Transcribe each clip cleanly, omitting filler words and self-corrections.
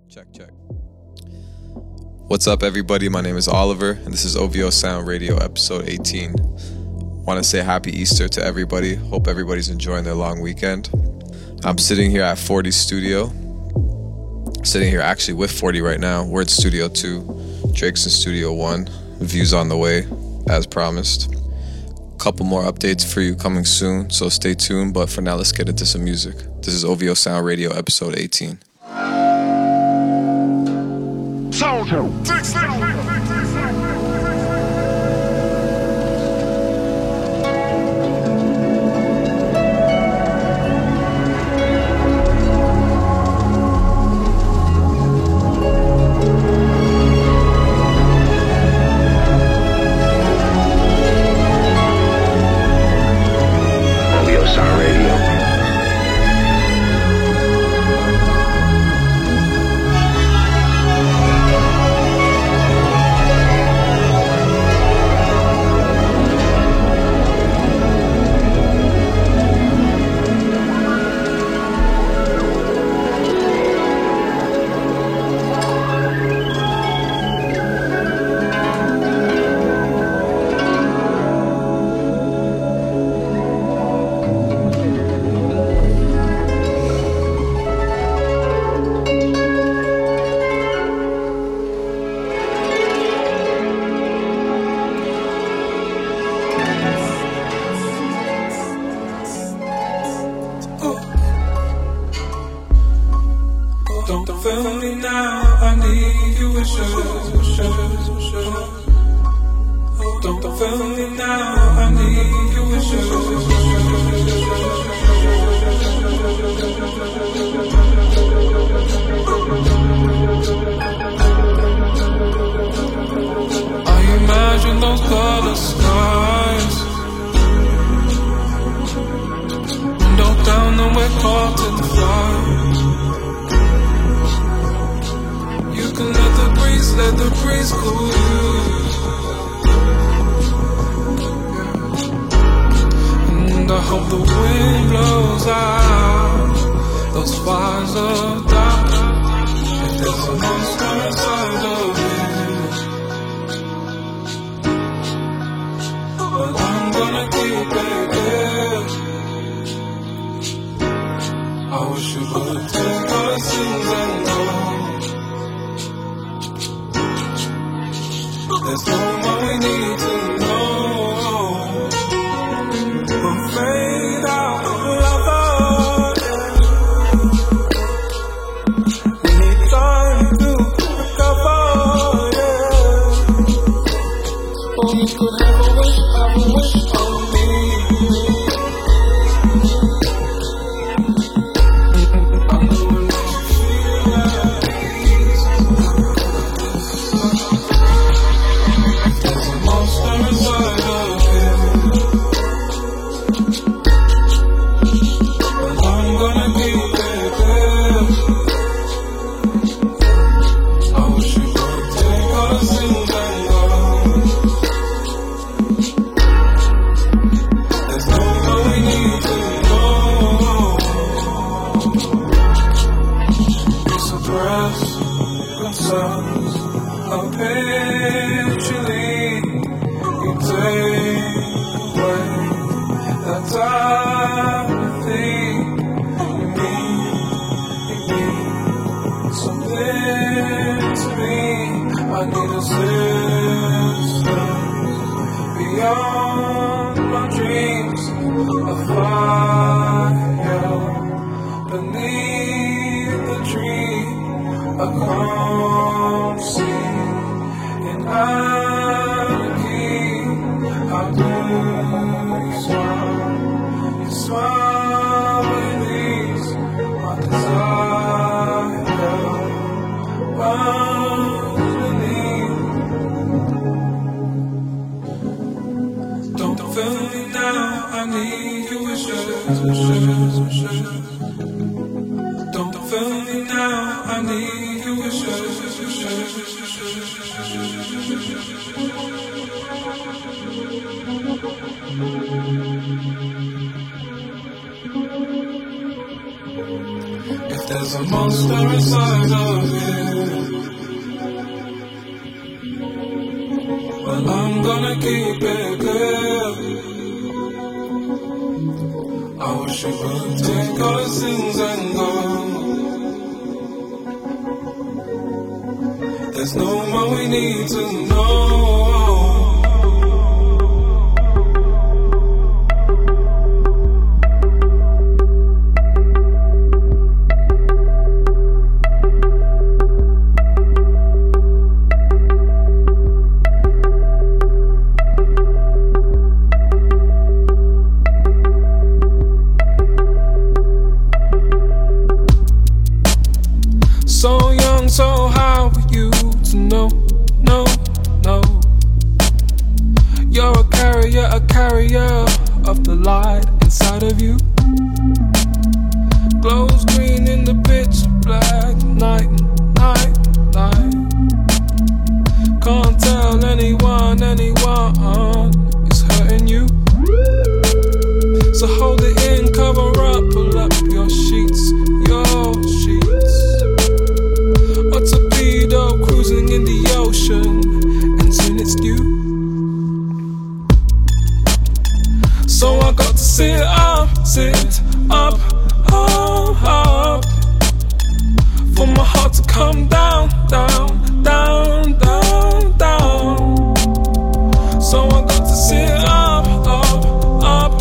Check, check. What's up, everybody? My name is Oliver, and this is OVO Sound Radio, episode 18. Want to say happy Easter to everybody. Hope everybody's enjoying their long weekend. I'm sitting here at 40's studio. Sitting here actually with 40 right now. We're at Studio 2. Drake's in Studio 1. Views on the way, as promised. Couple more updates for you coming soon, so stay tuned. But for now, let's get into some music. This is OVO Sound Radio, episode 18. Soldier. If there's There's a monster inside of you, but I'm gonna keep it good. I wish you would take all the sins and go. There's no more we need to know. So young, so how are you to know? No, no. You're a carrier of the light inside of you. Glows green in the pitch black night, night, night. Can't tell anyone is hurting you. So hold it in, cover up, pull up your sheets, your sheets. A torpedo cruising in the ocean, and soon it's due. So I got to sit up, up, up, for my heart to come down, down, down, down, down. So I got to sit up, up, up,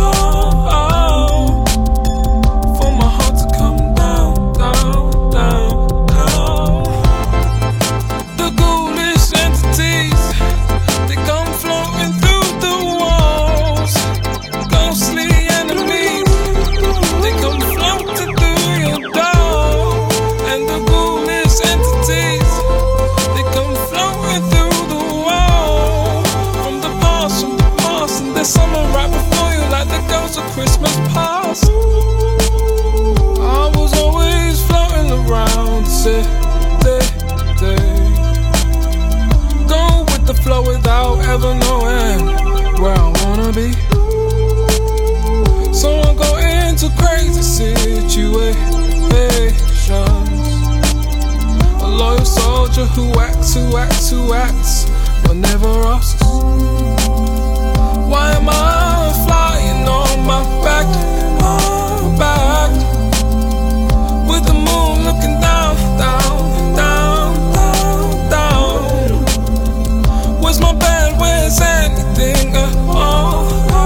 up, for my heart to come down, down, down, down. The ghoulish entities, they come floating through the walls. Ghostly enemies, they come floating through your door. And the ghoulish entities, they come floating through the wall. From the past, and there's someone right before you, like the ghost of Christmas past. I was always floating around, say, go with the flow without ever knowing where I wanna be. So I go into crazy situations. A loyal soldier who acts, but never asks. Why am I flying on my back, with the moon looking down, down, down, down, down? Where's my bed? Where's anything at all?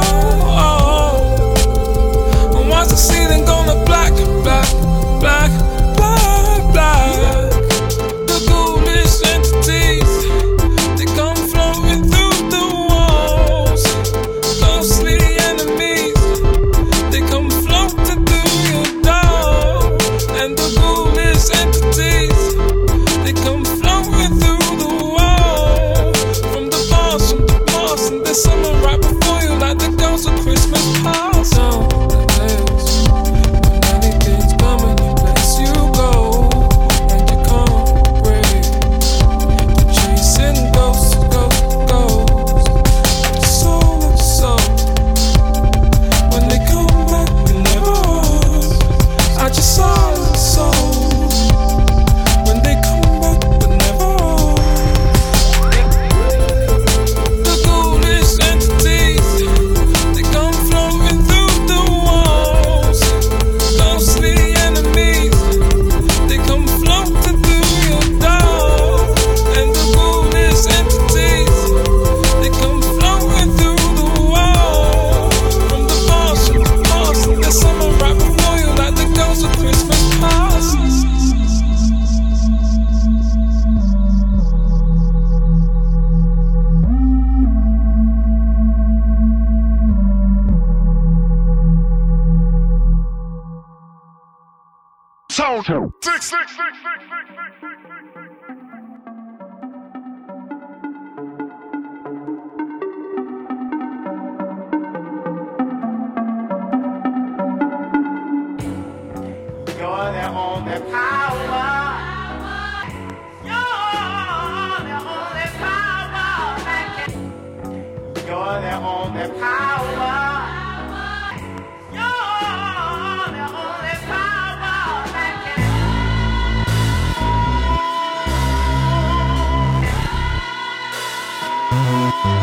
And why's the ceiling gonna black, black, black, black, black? The ghoulish entities, they come floating through the walls. Ghostly enemies, they come floating through your door. And the ghoulish entities, they come floating through the wall. From the past, and there's someone right before you, like the ghost of Christmas past. Down the days, when anything's coming, you place you go, and you can't break. You're chasing ghosts, ghosts. So, when they come back, we never was. I just saw the souls. When they come back, but never was. The ghoulish entities, they come floating through the walls. Ghostly enemies, they come floating through your door. And the ghoulish entities, they come floating through the wall. From the past, and there's someone right before you, like the ghost of Christmas past. Total. You're the only power. You're the only power that can. You're the only power. You're the only power that can.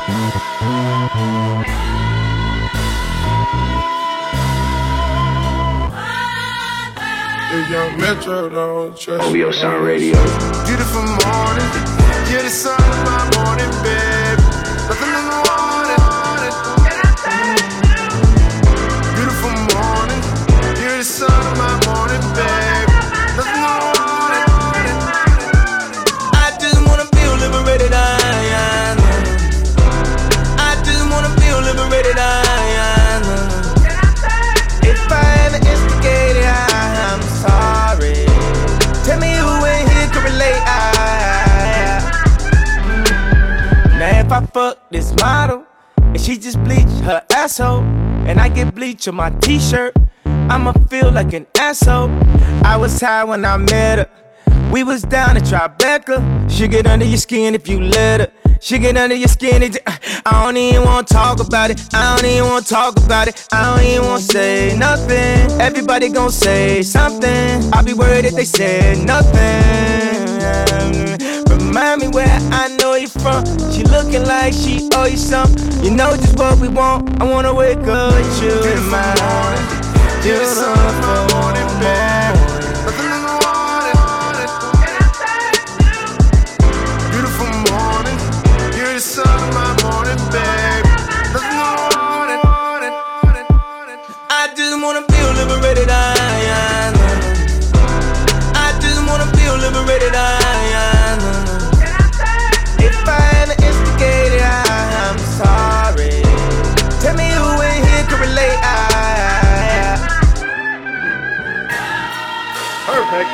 Young Metro don't trust OVO Sound Radio. Beautiful morning, you're the sun of my morning, babe. Nothing in the morning. Beautiful morning, you're the sun of my morning, babe. Nothing in the morning. I just wanna feel liberated, I just wanna feel liberated, If I ever instigated, I'm sorry. Tell me who in here can relate, Now if I fuck this model and she just bleach her asshole, and I get bleach on my t-shirt, I'ma feel like an asshole. I was high when I met her. We was down at Tribeca. She get under your skin if you let her. She get under your skin. I don't even wanna talk about it. I don't even wanna talk about it. I don't even wanna say nothing. Everybody gon' say something. I'll be worried if they said nothing. Remind me where I know you from. She looking like she owe you something. You know just what we want. I wanna wake up with you in my morning. You're the sun of my morning, babe. Nothing in the morning. Beautiful morning, you're the sun of my morning, babe. Nothing in the morning. I just wanna feel liberated, I just wanna feel liberated, If I ever instigated, I'm sorry. Tell me who in here can relate, Perfect.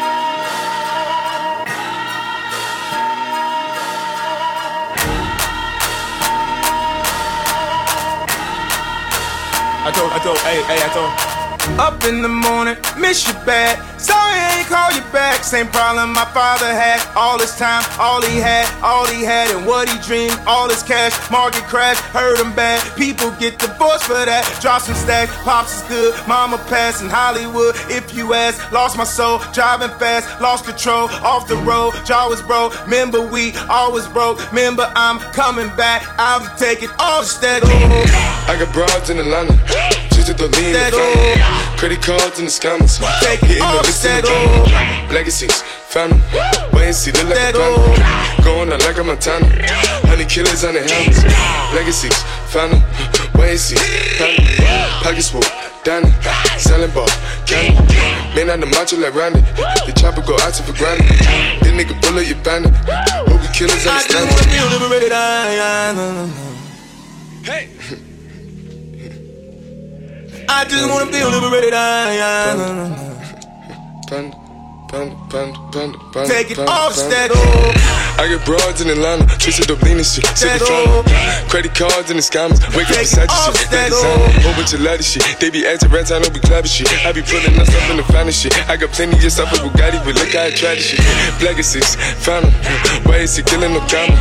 I told. Up in the morning, miss you bad. Sorry I ain't call you back. Same problem my father had. All his time, all he had, and what he dreamed, all his cash. Market crash, hurt him bad. People get divorced for that. Drop some stacks, pops is good. Mama passed in Hollywood. If you ask, lost my soul, driving fast, lost control, off the road. Jaw was broke. Remember we always broke. Remember I'm coming back. I'll take it all instead. I got broads in Atlanta. Just to lean in the family. Credit cards and the scammers. Hitting the list in the family. Legacies, family. Wait and see, look like a family. Going out like a Montana. Honey killers on the helmets. Legacies, family. Wait and see, family. Pockets full, Danny. Selling ball, candy. Man on the macho like Randy. The chopper go out to for granted. This nigga bullet, you bandit. Hope you killers understand. I just wanna feel liberated, Hey! I just wanna feel liberated, Take it off, steady. I get broads in Atlanta, twisted up lean and shit, sick of family. Credit cards and the scammers, wake up beside your shit. That designer, whole bunch of ladder shit. They be acting rats, I don't be clapping shit. I be pulling us up in the finest shit. I got plenty just off of Bugatti, but look how I tried this shit. Black is 6, family. Why is he killing no comma?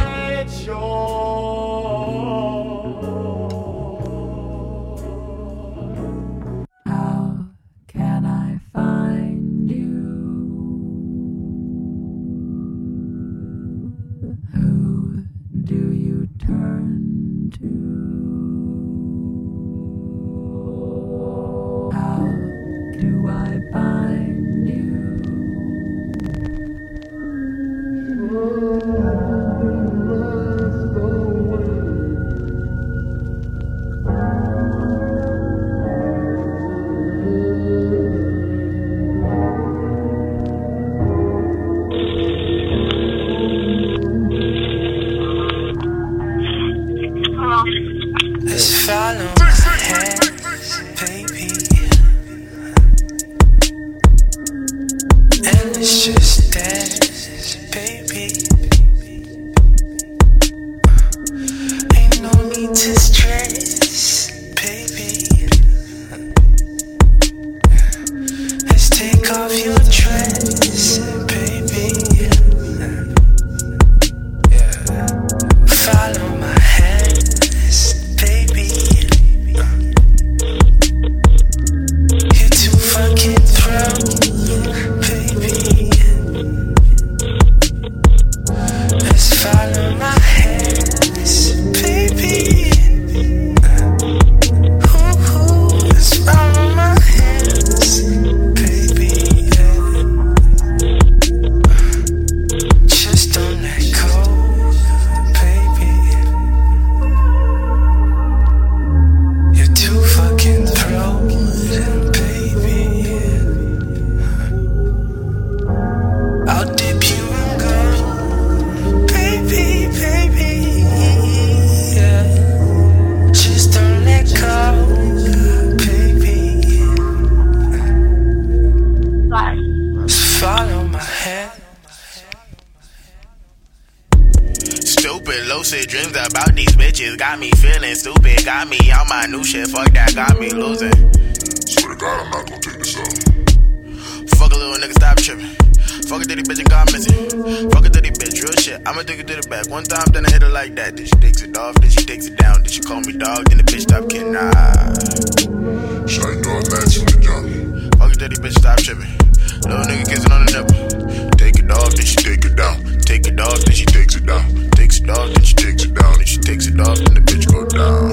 stupid. Lucid dreams about these bitches got me feeling stupid. Got me on my new shit, fuck that, got me losing. Swear to God, I'm not gonna take this off. Fuck a little nigga, stop tripping. Fuck a dirty bitch and got missing. Fuck a dirty bitch, real shit. I'ma take it to the back. One time, then I hit her like that. Then she takes it off, then she takes it down. Then she call me dog, then the bitch stop kidding. She ain't doing that from the jump. Fuck a dirty bitch, stop tripping. Little nigga kissing on the nipple. Take it off, then she take it down. Take it off, then she takes it down. Takes it off, then she takes it down. Then she takes it off, then the bitch go down.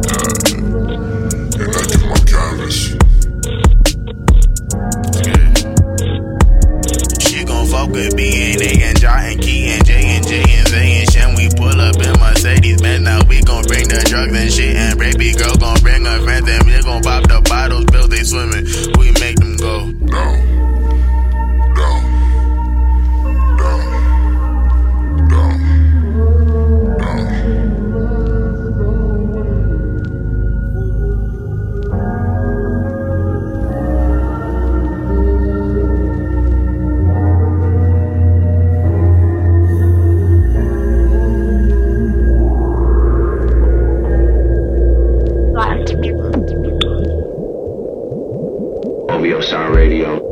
And I do my canvas. She gon' fuck with B and A and J and Key and J and J and Zay and Shen. We pull up in Mercedes, man. Now we gon' bring the drugs and shit. And baby girl gon' bring her friends and we gon' pop the bottles, bills they swimming. We make them go down. OVO Sound Radio.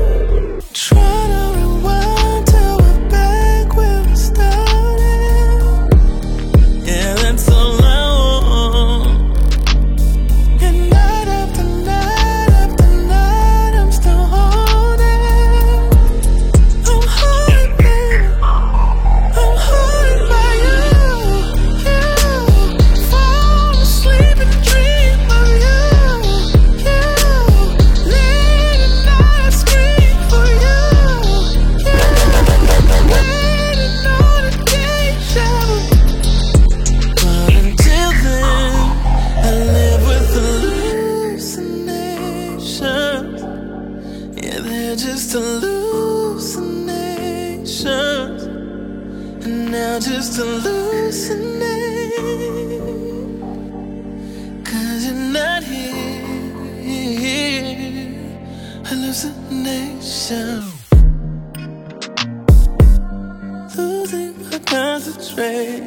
Try to rewind till we're back where we started. just hallucinations, and now just hallucinate. 'Cause you're not here. Hallucination. Losing my concentration.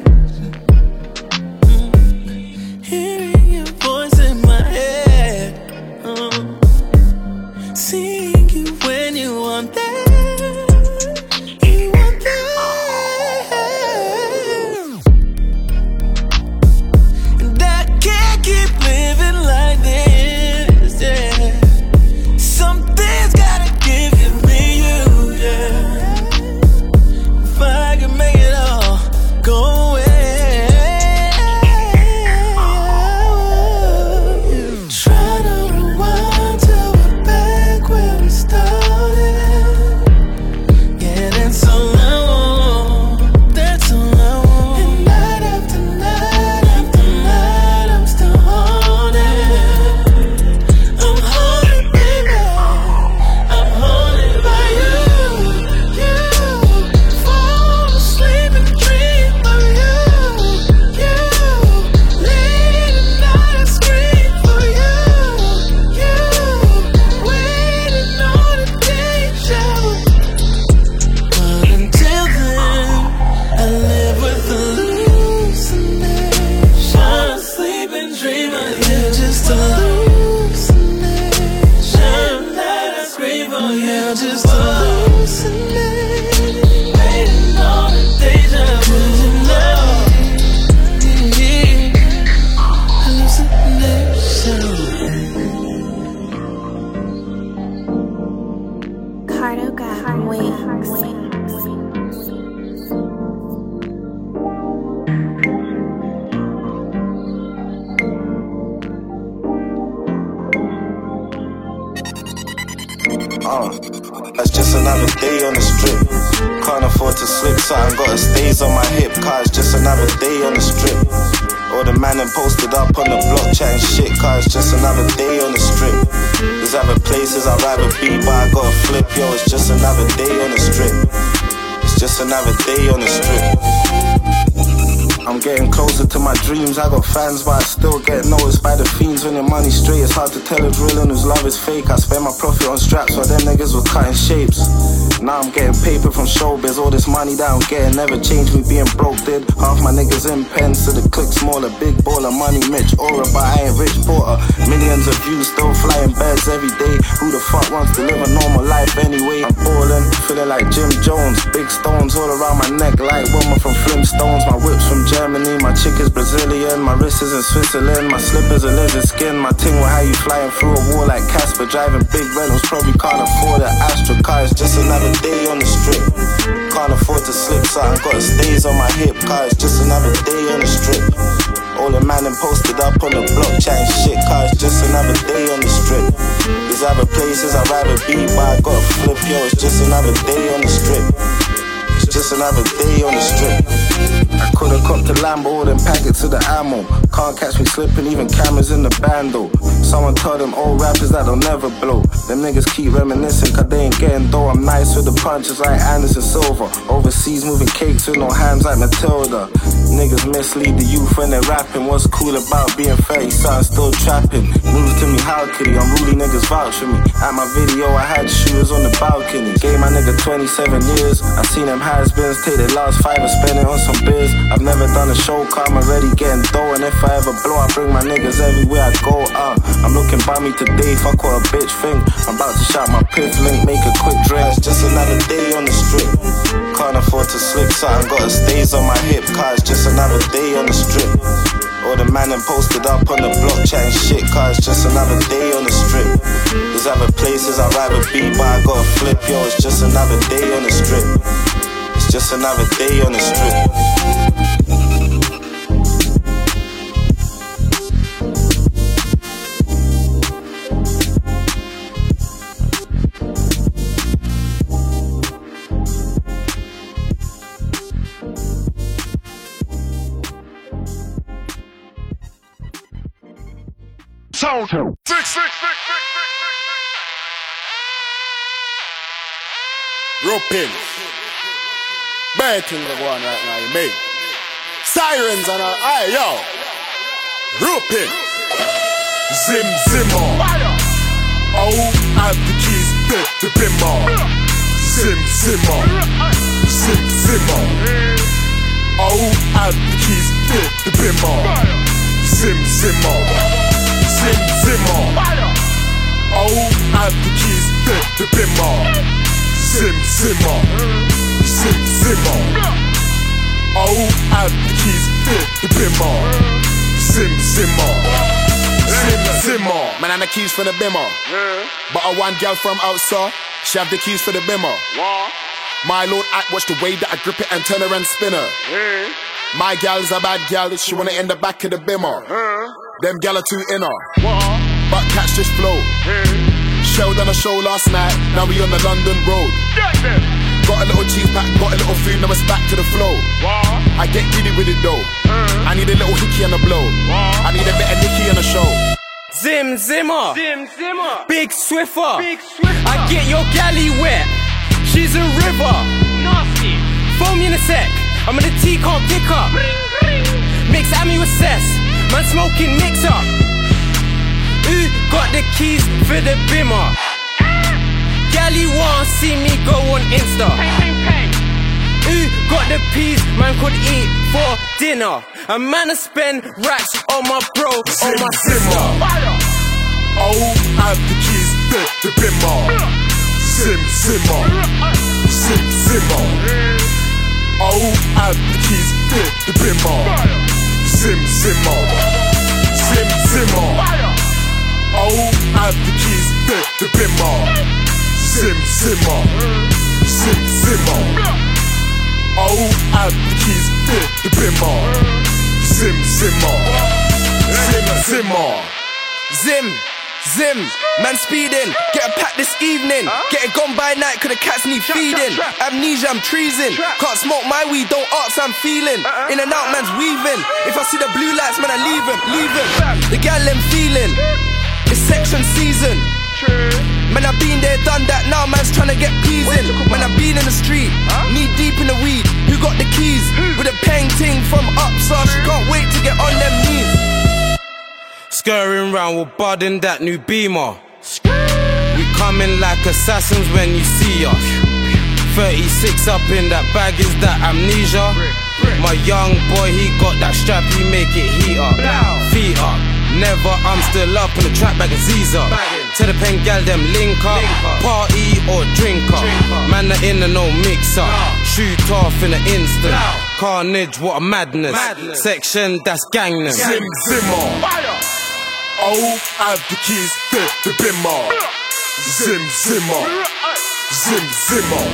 Hearing your voice in my head. Seeing you when you want that. You want that. And I can't keep living like this, yeah. Something's gotta give me you, yeah. If I can make it all go away. Try to rewind till we're back where we started. Yeah, that's all I want. That's all I want. And night after night after night, I'm still haunted. I'm haunted, baby. I'm haunted by you. You fall asleep and dream of you. You late at night and scream for you. You waiting on a deja vu. But until then, I live with hallucinations. Sleep and dream of you. Just hallucination. Night I scream for you. Just hallucinate. Waiting on a deja vu. Hallucination. Cardo got wings. That's just another day on the strip. Can't afford to slip, so I got a stays on my hip. Cause just another day on the strip. All the man and posted up on the block chatting shit. Cause just another day on the strip. There's other places I'd rather be, but I gotta flip. Yo, it's just another day on the strip. It's just another day on the strip. I'm getting closer to my dreams. I got fans, but I still get noticed by the fiends. When your money's straight, it's hard to tell who's real and whose love is fake. I spend my profit on straps while them niggas were cutting shapes. Now I'm getting paper from showbiz. All this money that I'm getting never changed me being broke, did. Half my niggas in pens, so the click smaller. Big baller, money Mitch, aura, but I ain't Rich Porter. Millions of views, still flying birds every day. Who the fuck wants to live a normal life anyway? I'm ballin', feeling like Jim Jones. Big stones all around my neck like woman from Flintstones. My whip's from Germany, my chick is Brazilian. My wrist is in Switzerland, my slippers are lizard skin. My ting with how you flying through a wall like Casper. Driving big Reynolds, probably can't afford an Astra car. It's just another day on the strip. Can't afford to slip, so I got stays on my hip. Car, it's just another day on the strip. All the man and posted up on the block chatting shit. Car, it's just another day on the strip. There's other places I'd rather be, but I gotta flip. Yo, it's just another day on the strip. It's just another day on the strip. I could've copped a Lambo, all them packets of the ammo. Can't catch me slipping, even cameras in the band though. Someone told them old rappers that they'll never blow. Them niggas keep reminiscing cause they ain't getting dough. I'm nice with the punches like Anderson Silva. Overseas moving cakes with no hands like Matilda. Niggas mislead the youth when they're rapping. What's cool about being 30 something still trapping? Moves to me, how could he? Unruly niggas vouch for me. At my video I had shooters on the balcony. Gave my nigga 27 years. I seen them has-beens take their last 5 and spend it on some beers. I've never done a show, car, I'm already getting dough. And if I ever blow, I bring my niggas everywhere I go. I'm looking by me today, fuck what a bitch think. I'm about to shout my piff link, make a quick drink. It's just another day on the strip. Can't afford to slip, so I got stays on my hip. Car, it's just another day on the strip. All the man and posted up on the block chatting shit. Car, it's just another day on the strip. There's other places I'd rather be, but I gotta flip. Yo, it's just another day on the strip. It's just another day on the strip. Soldier. Roping. Bad thing that go on right now, you mean? Sirens and aye, yo. Roping. Zim Zimmer. Oh, I have the keys to the bimmer. Zim Zimmer. Zim Zimmer. Oh, I have the keys to the bimmer. Zim Zimmer. Zim Zimmer. Oh, I have the keys to the bimmer. Zim Zimmer. Zim Zimmer. Oh, I have the keys to the bimmer. Zim Zimmer. Zim Zimmer. Man, I'm the keys for the bimmer. But I want girl from outside, she have the keys for the bimmer. My lord, I watch the way that I grip it and turn her and spin her. My gal's a bad gal, she wanna in the back of the bimmer. Them gal are too inner, but catch this flow. Shelled on a show last night, now we on the London road. Got a little cheese pack, got a little food, now it's back to the flow. I get greedy with it though. I need a little hickey on the blow. I need a bit of Nicky on the show. Zim Zimmer, Big Swiffer. I get your galley wet, she's a river. Nasty. Phone me in a sec, I'm in the tea, can't pick up. Mix Amy with cess, man smoking mix up. Who got the keys for the bimmer? Galley want see me go on Insta. Who got the peas man could eat for dinner? A man to spend racks on my bro, on my sister. Oh, I have the keys to the bimmer. Zim Zimmer. Zim Zimmer. Oh, I have the keys to the bimmer. Zim Zimmer. Zim Zimmer. Oh, I have the keys to the bimmer. Zim Zimmer. Zim Zimmer. Oh, I have the keys to the bimmer. Zim Zimmer. Zim Zimmer. Zim, Zim, man speeding. Get a pack this evening. Get it gone by night cause the cats need feeding. Amnesia, I'm treason. Can't smoke my weed, don't ask, I'm feeling. In and out, man's weaving. If I see the blue lights, man, I leave him, leave him. The gal them feeling. It's section season. Man, I've been there, done that, now man's trying to get peas in. Man, I've been in the street, knee deep in the weed. Who got the keys? With a painting from Upsar, she can't wait to get on them knees. Scurrying round with Bud in that new Beamer. We coming like assassins when you see us. 36 up in that bag, is that amnesia? My young boy, he got that strap, he make it heat up. Feet up, never, I'm still up on the track bag of Caesar. To the pen gal, them link up, party or drink up. Man, the in and no mix up. Shoot off in an instant. Carnage, what a madness. Section, that's gangness. Zim Zimmer. Oh, I have the keys to the bimmer. Zim Zimmer. Zim Zimmer.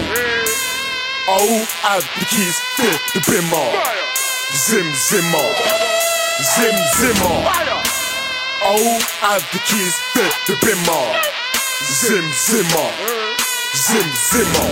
Oh, I have the keys to the bimmer. Zim Zimmer. Zim Zimmer. Oh, I have the keys to the bimmer. Zim Zimmer. Zim Zimmer.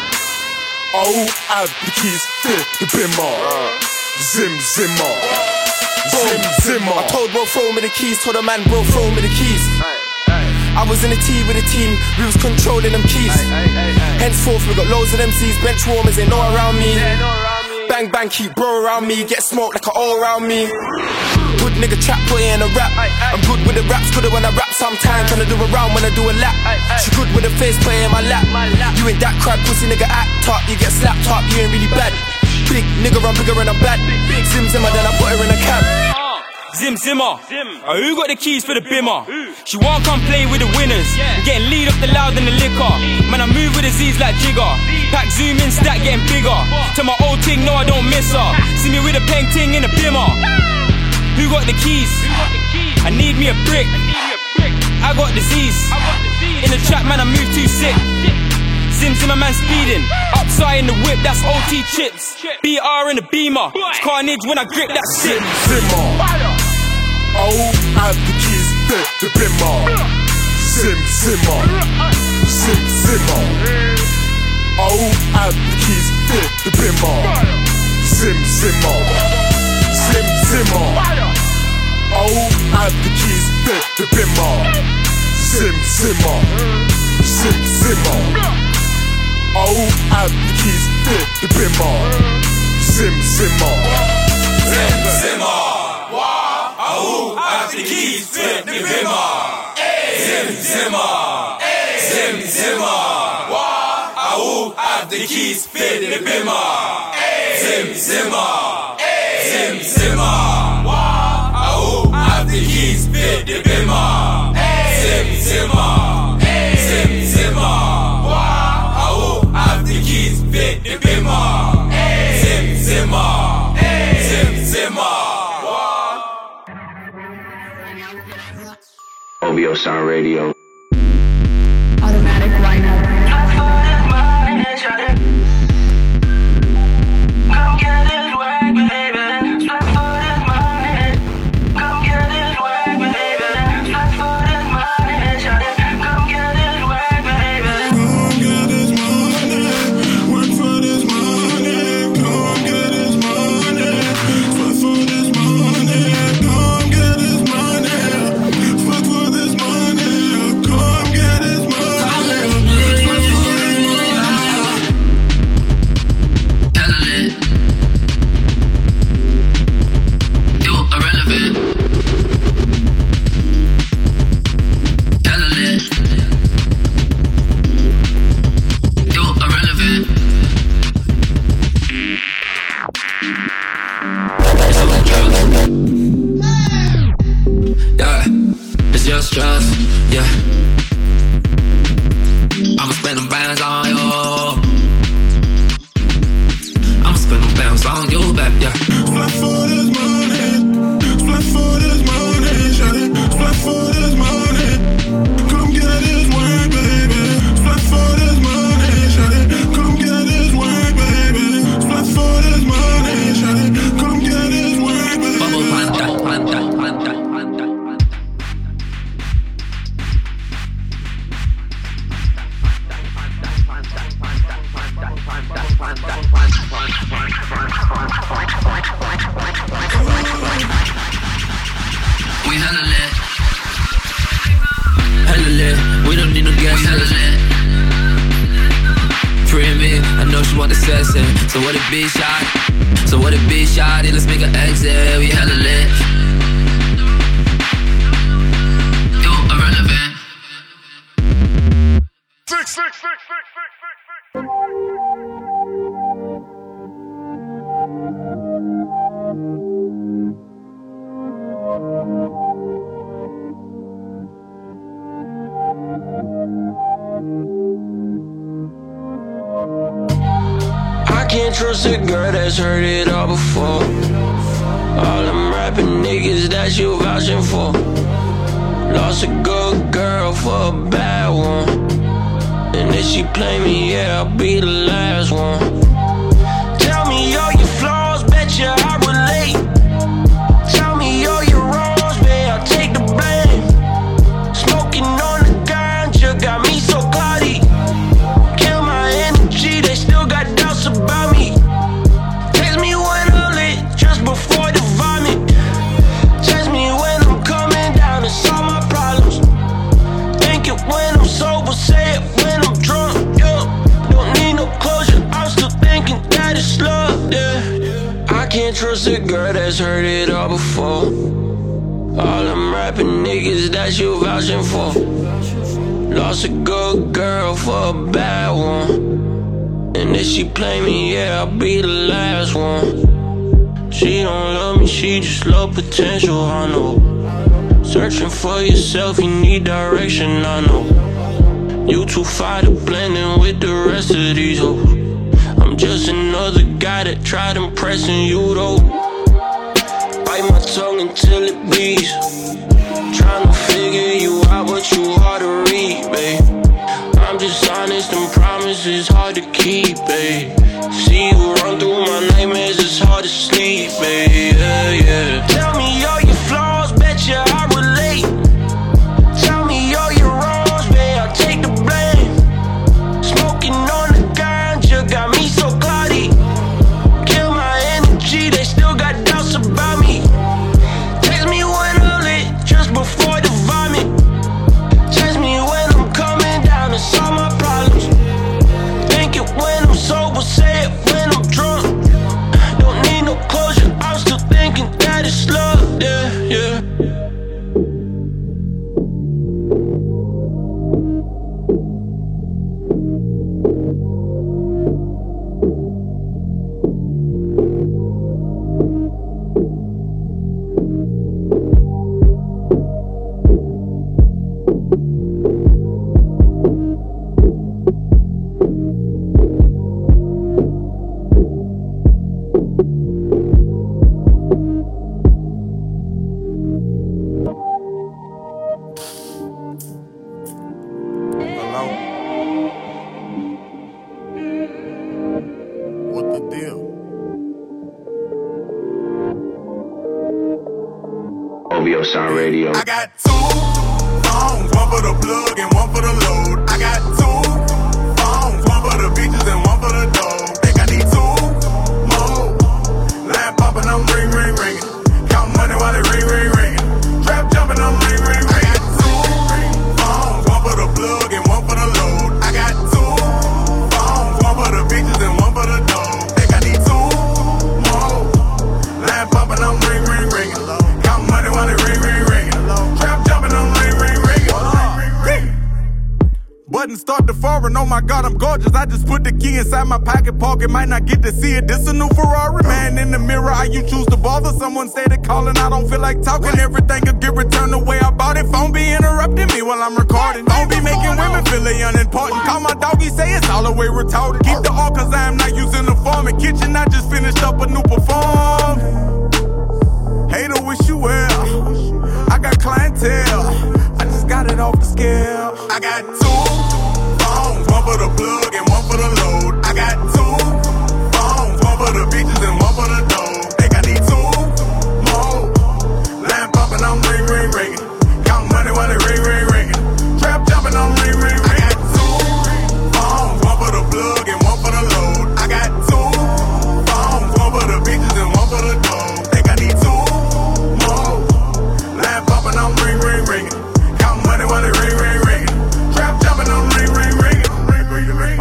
Oh, I have the keys to the bimmer. Zim Zimmer. Zim Zimmer. I told bro throw me the keys, told a man bro throw me the keys. I was in the T with the team, we was controlling them keys. Henceforth we got loads of MCs, bench warmers, they know around me. Bang bang keep bro around me, get smoked like a all around me. Good nigga trap boy in a rap. I'm good with the raps, good when I rap sometimes. Tryna do a round when I do a lap. She good with the face play in my lap. You ain't that crap pussy nigga act up, you get slapped up, you ain't really bad. Big nigga, I'm bigger and I'm bad. Zim Zimmer, then I put her in a cab. Zim Zimmer, who got the keys for the bimmer? She won't come play with the winners. I'm getting lead up the loud and the liquor. Man, I move with the Z's like Jigger. Pack zoom in, stack getting bigger. To my old ting, no I don't miss her. See me with a peng ting in a bimmer. Who got the keys? I need me a brick. I got the Z's. In the trap, man, I move too sick. Zim Zimmer man speeding, upside in the whip, that's OT chips. BR in the Beamer, it's carnage when I grip that shit. Zimmer. Oh, I have the keys to the bimmer. Zim Zimmer. Zim Zimmer. Oh, I have the keys to the bimmer. Zim Zimmer. Zim Zimmer. Oh, I have the keys to the bimmer. Zim Zimmer. Zim Zimmer. Oh, have the keys fit the bimmer. Zim Zimmer. Zim Zimmer. Who have the keys fit the bimmer? Zim Zimmer. Zim Zimmer. Who have the keys fit the bimmer? Zim Zimmer. Zim Zimmer. Who have the keys fit the bimmer? Zim Zimmer. Zim Zimmer. Who have the keys fit the bimmer? Zim Zimmer. Zim Zimmer. OVO Sound Radio. Automatic lineup. Trust a girl that's heard it all before. All them rapping niggas that you vouching for. Lost a good girl for a bad one. And if she play me, yeah, I'll be the last one. Tell me all your flaws, bet you I relate. Tell me all your wrongs, babe, I'll take the blame. Smoking on the ganja got me so cloudy. Kill my energy, they still got doubts about me. Text me when I'm lit, just before the vomit. Text me when I'm coming down to solve my problems. Think it when I'm sober, say it when I'm drunk, yeah. Don't need no closure, I'm still thinking that it's love, yeah. I can't trust a girl that's heard it all before. All them rapping niggas that you vouching for. Lost a good girl for a bad one. And if she play me, yeah, I'll be the last one. She don't love me, she just love potential, I know. Searching for yourself, you need direction, I know. You too far to blend in with the rest of these hoes. I'm just another guy that tried impressing you though. Bite my tongue until it bleeds. Tryna figure you out, but you hard to read, babe. I'm just honest and promises hard to keep, babe. See you run through my nightmares, it's hard to sleep, babe. Yeah, yeah. Tell me all your flaws, bet you I relate. Tell me all your wrongs, babe, I'll take the blame. Smoking on the ganja got me so cloudy. Kill my energy, they still got doubts about me. Text me when I'm lit, just before the vomit. Text me when I'm coming down to solve my problems. Think it when I'm so OVO Sound Radio. I got 2 phones, one for the plug and one for the load. I got 2 phones, one for the bitches and one for the dough. Think I need 2 more. Line popping, I'm ring, ring, ringing. Count money while it ring, ring, ringing. Trap jumping, I'm ring, ring, ringing. I got 2 phones, one for the plug and one for the load. I got 2 phones, one for the bitches and one for the dough. Think I need 2 more. Line popping, I'm ring, ring, ringing. Count money while it ring, ring, ringing. Trap jumping, I'm ring, ring, ringing. Button start to foreign, oh my God, I'm gorgeous. I just put the key inside my pocket, pocket, might not get to see it. This a new Ferrari, man, in the mirror, how you choose to bother? Someone say they're calling, I don't feel like talking. Everything could get returned the way I bought it. Phone be interrupting me while I'm recording. Phone be making women feel they unimportant. Call my doggy, say it's all the way retarded. Keep the all cause I am not using the form. In kitchen, I just finished up a new perform. Hater, wish you well. I got clientele, I just got it off the scale. I got 2 phones, one for the plug and one for the load. I got 2 phones, one for the bitches and one for the dough. Think I need 2 more. Line popping, I'm ring, ring, ringing. Count money while it ring, ring, ringing. Trap jumping, I'm ring, ring, ringing. I got 2 phones, one for the plug and one for the load. I got 2 phones, one for the bitches and one for the dough. Think I need 2 more. Line popping, I'm ring, ring, ringing. Count money while it ring, ring, ringing. Trap jumping, I'm ring, ring, ringing. Ring, ring, ring.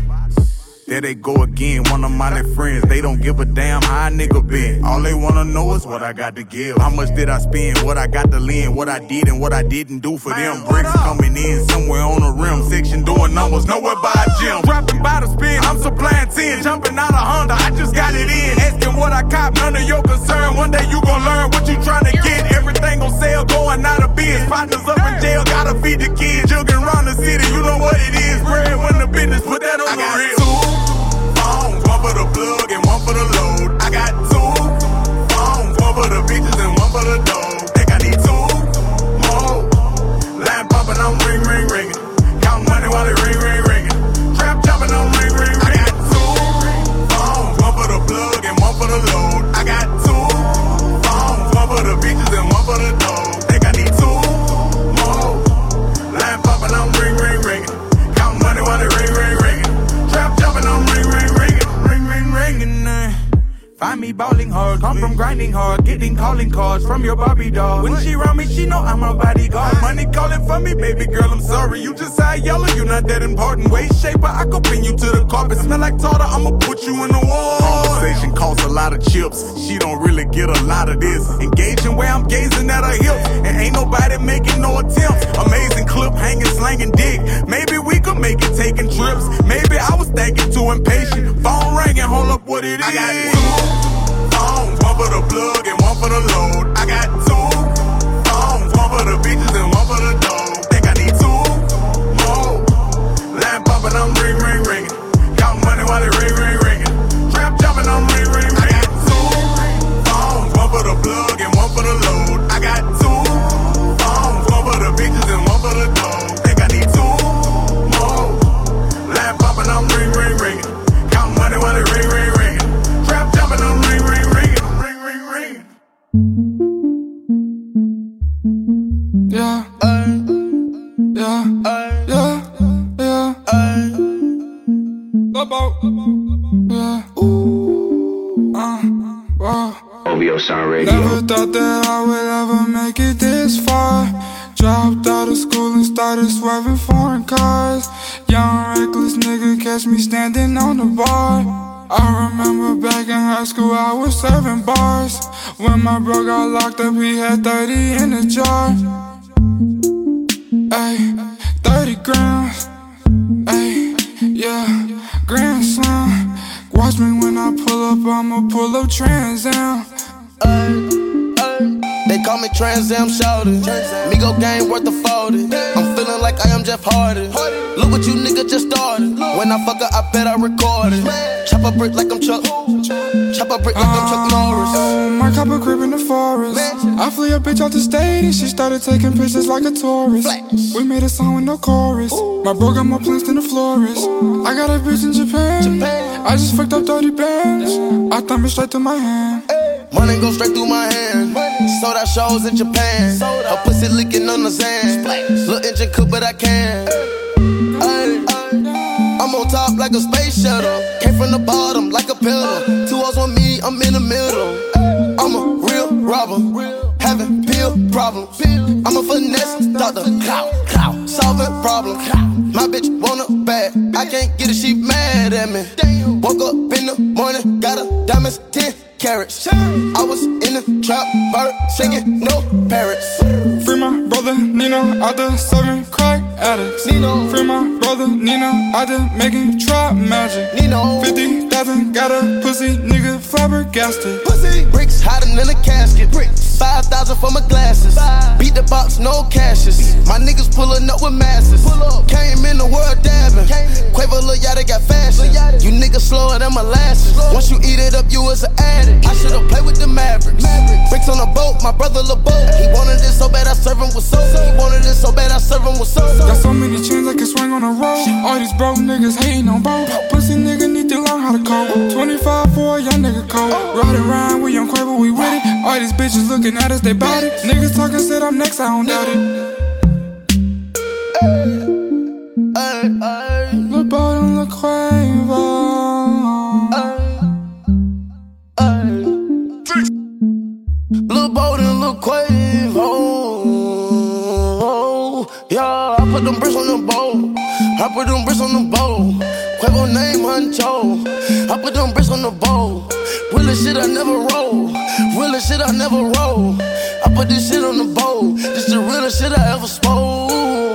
There they go again, one of my little friends. They don't give a damn how a nigga been. All they wanna know is what I got to give. How much did I spend, what I got to lend, what I did and what I didn't do for them. Bricks coming in somewhere on the rim. Section doing numbers, nowhere by a gym. Dropping by the spin, I'm supplying 10. Jumping out of Honda, I just got it in. Asking what I cop, none of your concern. One day you gon' learn what you tryna get. Everything gon' sell, going out of biz. Partners up in jail, gotta feed the kids. Jugging around the city, you know what it is. Bread when the business, put that on the real. 2 phones, one for the plug and one for the load. I got 2 phones, one for the bitches and one for the dough. Think I need 2 more. Line popping, I'm ring, ring, ringing. Count money while it ring, ring, ringing. Trap jumping, I'm ring, ring, ringing. I got 2 phones, one for the plug and one for the load. I got 2 phones, one for the bitches and one for the dough. Think I need 2 more. Line popping, I'm ring, ring, ringing. Count money while it ring, ring, ringing. Trap jumping, I'm ring, ring, ringing. Ring, ring, ringing. Find me bowling hard, come from grinding hard, getting calling cards from your Barbie doll. When she around me, she know I'm a bodyguard. Money calling for me, baby girl, I'm sorry. You just high yellow, you not that important. Waist shaper, I could pin you to the carpet. Smell like tartar, I'ma put you in the wall. Conversation costs a lot of chips, she don't really get a lot of this. Engaging where I'm gazing at her hips, and ain't nobody making no attempts. Amazing clip, hanging, slanging dick. Maybe we could make it taking trips. Maybe I was thinking too impatient. Phone ringing, hold up what it is. I got 2 phones, one for the plug and one for the load. I got 2 phones, one for the bitches and one for the dough. Think I need 2 more. Line popping, I'm ring, ring, ringing. Count money while it ring, ring, ringing. Trap jumping, I'm ring, ring, ringing. I got 2 phones, one for the plug and one for the load. I got 2 phones, one for the bitches and one for the dough. Think I need 2 more. Line popping, I'm ring, ring, ringing. Count money while it ring, ring, ringing. Trap jumping, I'm ring, ring, ringing. Ring, ring, ringing. Yeah, yeah, yeah, yeah. Yeah. Wow. OVO Sound Radio. Never thought that I would ever make it this far. Dropped out of school and started swerving foreign cars. Young reckless nigga catch me standing on the bar. I remember back in high school I was serving bars. When my bro got locked up he had 30 in a jar. Ayy, 30 grams. Ayy, yeah, Grand Slam. Watch me when I pull up, I'ma pull up Trans Am. They call me Trans Am shouted. Migo game worth the 40. I'm feeling like I am Jeff Hardy. Look what you nigga just started. When I fuck her, I bet I record it. Chop a brick like I'm Chuck. Chop a brick like I'm Chuck Norris. My cop a crib in the forest. I flew a bitch out the state and she started taking pictures like a tourist. We made a song with no chorus. My bro got more plans than the florist. I got a bitch in Japan. I just fucked up 30 bands. I thumb it straight through my hand. Money go straight through my hand. sold out shows in Japan. Her pussy licking on the Zan. Little engine cook, but I can. I'm on top like a space shuttle. Came from the bottom like a pillar. 2 O's on me, I'm in the middle. I'm a real robber, having pill problems. I'm a finesse doctor, clout, solving problems. My bitch want a bag, I can't get it, she mad at me. Woke up in the morning, got a diamonds 10 carats. I was in the trap, bird singing, no parrots. Free my brother Nino out there serving crack addicts. Nino. Free my brother Nino out there making trap magic. Nino. 50,000 got a pussy nigga flabbergasted. Pussy bricks hotter than a casket. Bricks 5,000 for my glasses. Beat the box, no cashes. My niggas pulling up with masses. Came in the world dabbing. Quavo Lil Yachty got fashion. You niggas slower than molasses. Once you eat it up, you was an addict. I should've played with the Mavericks. Bricks on a boat, my brother Lil Bo. He wanted it so bad I serve him with soda. He wanted it so bad I serve him with soda. Got so many chains I can swing on a roll. All these broke niggas hating on bro. Pussy nigga need to learn how to code. 25 for a young nigga code. Riding around with young Quavo, we with it. All these bitches looking at us, they bout it. Niggas talking, said I'm next, I don't doubt it. Lil' Bowden, Lil' Quavo. Lil' Bowden, Lil' Quavo. Yeah, I put them bricks on the bowl. I put them bricks on the bowl. Quavo name Huncho. I put them bricks on the bowl. Realest shit I never roll. Realest shit I never roll. I put this shit on the bowl. This the realest shit I ever spoke.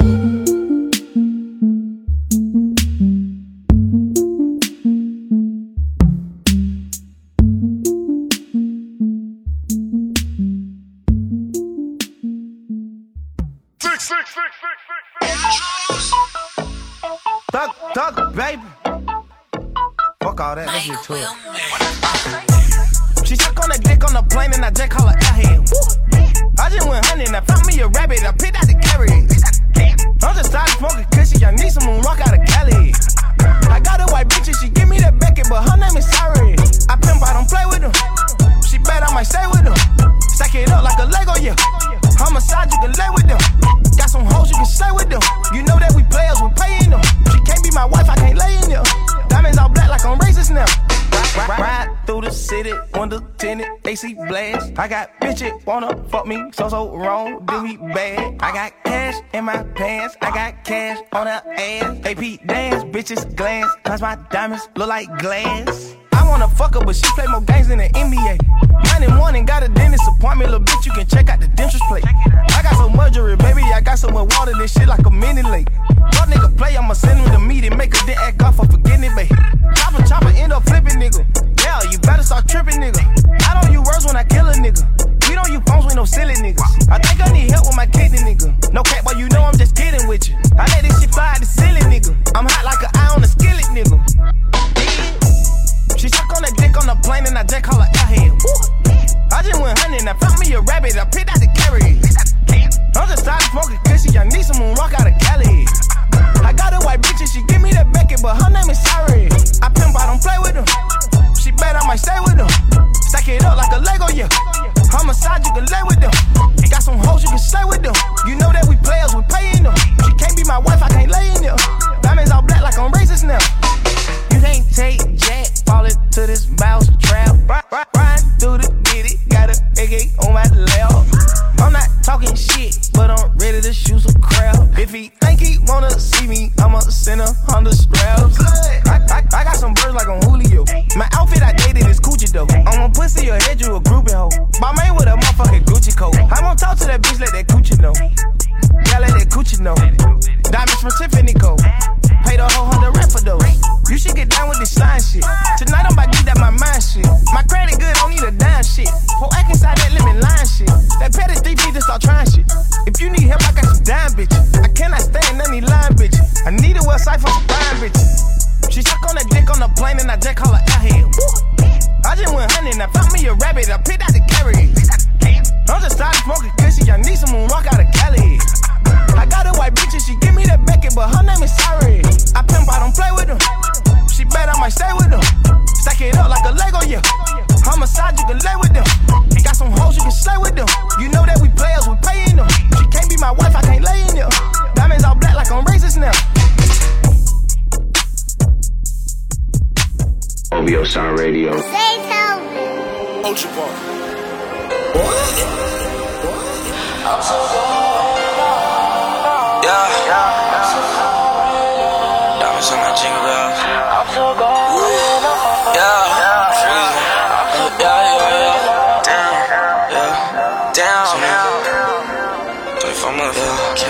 Thug, baby. Fuck all that, let's get to it. She suck on that dick on the plane and I just call her airhead. I just went hunting, I found me a rabbit, I picked out the carrot. I'm just tired of smoking cushy, I need some moon rock out of Cali. I got a white bitch and she give me that Beckett, but her name is Sorry. I pimp, I don't play with her. She bad, I might stay with her. Stack it up like a Lego, yeah. Homicide, you can lay with them. Got some hoes, you can stay with them. You know that we players, we paying them. She can't be my wife, I can't lay in there. Diamonds all black like I'm racist now. Ride through the city, window tinted, AC blast. I got bitches wanna fuck me, so wrong, do me bad. I got cash in my pants, I got cash on her ass. AP dance, bitches glance, cause my diamonds look like glass. I wanna fuck her, but she play more games than the NBA. 9 in 1 and got a dentist appointment, little bitch, you can check out the dentist plate. I got some mercury, baby, I got so much water, this shit like a mini lake. Fuck nigga play, I'ma send him to meet and make her then act off for forgetting it, babe. Chopper, end up flipping, nigga. Yeah, you better start tripping, nigga. I don't use words when I kill a nigga. We don't use phones with no silly niggas. I think I need help with my kidney, nigga. No cap, but you know I'm just kidding with you. I let this shit fly at the ceiling, nigga. I'm hot like an eye on the skillet, nigga. She suck on that dick on the plane and I just call her airhead. I just went hunting, I found me a rabbit, I picked out the carrot. I'm just tired of smoking cushy, I need some moon rock out of Cali. I got a white bitch and she give me that Beckett, but her name is Sorry. I pimp, I don't play with her. She bad, I might stay with her. Stack it up like a Lego, yeah. Homicide, you can lay with them. Got some hoes, you can stay with them. You know that we players, we paying them. She can't be my wife, I can't lay in there. Diamonds all black like I'm racist now. You can't take Jack, fall into this mouse trap. Ride through the ditty, got a AK on my lap. I'm not talking shit, but I'm ready to shoot some crap. If he think he wanna see me, I'ma send 100 scraps. I got some birds like on Julio. My outfit I dated is Coochie though. I'm a pussy, your head, you a groupie hoe. My man with a motherfucking Gucci coat. I won't talk to that bitch, let that Coochie know. Yeah, let that Coochie know. Diamonds from Tiffany Co. Paid a whole 100 rent for those. You should get down with this slime shit. Tonight I'm about to get that my mind shit. My credit good, don't need a dime shit. Whole act inside that lemon line shit. That petty 3P just start trying shit. If you need help, I got some dime bitches. I cannot stand none of these lying bitches. I need a website for some fine bitches. She suck on that dick on the plane and I just call her airhead. I just went hunting, I found me a rabbit, I picked out the carrot. I'm just tired of smoking cushy, I need some moon rock out of Cali. I got a white bitch and she give me that Beckett, but her name is Sorry. I pimp, I don't play with her. She bad, I might stay with her. Stack it up like a Lego, yeah. Homicide, you can lay with them. Got some hoes you can slay with them. You know that we players, we paying them. She can't be my wife, I can't lay in them. Diamonds all black like I'm racist now. OVO Sound Radio. Ultra Park. I'm so gone. Yeah. Diamonds on my jingle bells. I'm so gone. Yeah. Down. 24 months.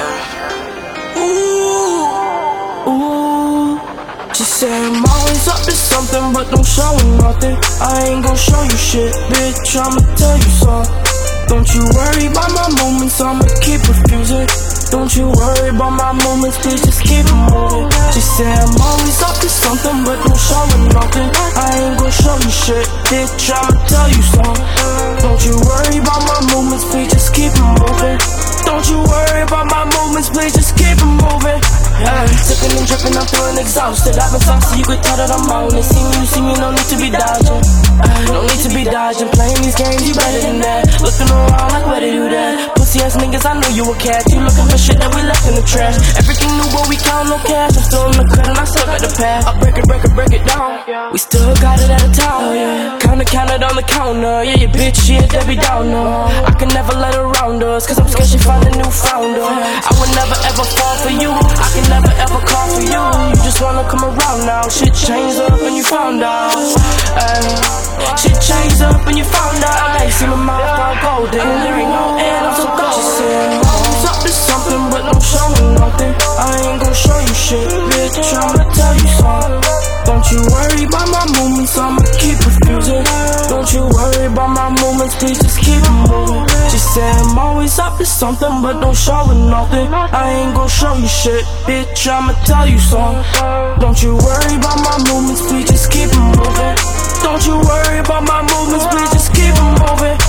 Ooh. She said I'm always up to something, but don't show me nothing. I ain't gon' show you shit, bitch. I'ma tell you something. Don't you worry about my moments, I'ma keep refusing. Don't you worry about my moments, please just keep it moving. She said I'm always up to something, but don't show me nothing. I ain't gon' show you shit, bitch. I'ma tell you something. Don't you worry about my movements, please just keep it moving. Don't you worry about my movements, please just keep it moving. Sipping and dripping, I'm feeling exhausted. I've been saucy, you could tell that I'm on it. See me, no need to be dodging. No need to be dodging. Playing these games, you better than that. Looking around like where to do that. Pussy ass niggas, I know you a cat. You looking for shit that we left in the trash. Everything new, but we count no cash. I'm still in the cut and I still got the past. I break it down. We still got it at a time. Count it on the counter. Yeah, your bitch, she a Debbie Downer. I can never let her round us, cause I'm scared she find a new founder. I would never ever fall for you. I can never ever call for you. You just wanna come around now. Shit changed up and you found out. Shit changed up and you found out. I see my mouth all golden. There ain't no end, I'm so cold. She said I'm always up to something, but don't show me nothing. I ain't gon' show you shit, bitch. I'ma tell you something. Don't you worry about my movements, I'ma keep refusing. Don't you worry about my movements, please just keep it moving. She said I'm always up to something, but don't show me nothing. I ain't gon' show you shit, bitch. I'ma tell you something. Don't you worry about my movements, please just keep it moving. Don't you worry about my movements, please just keep it moving.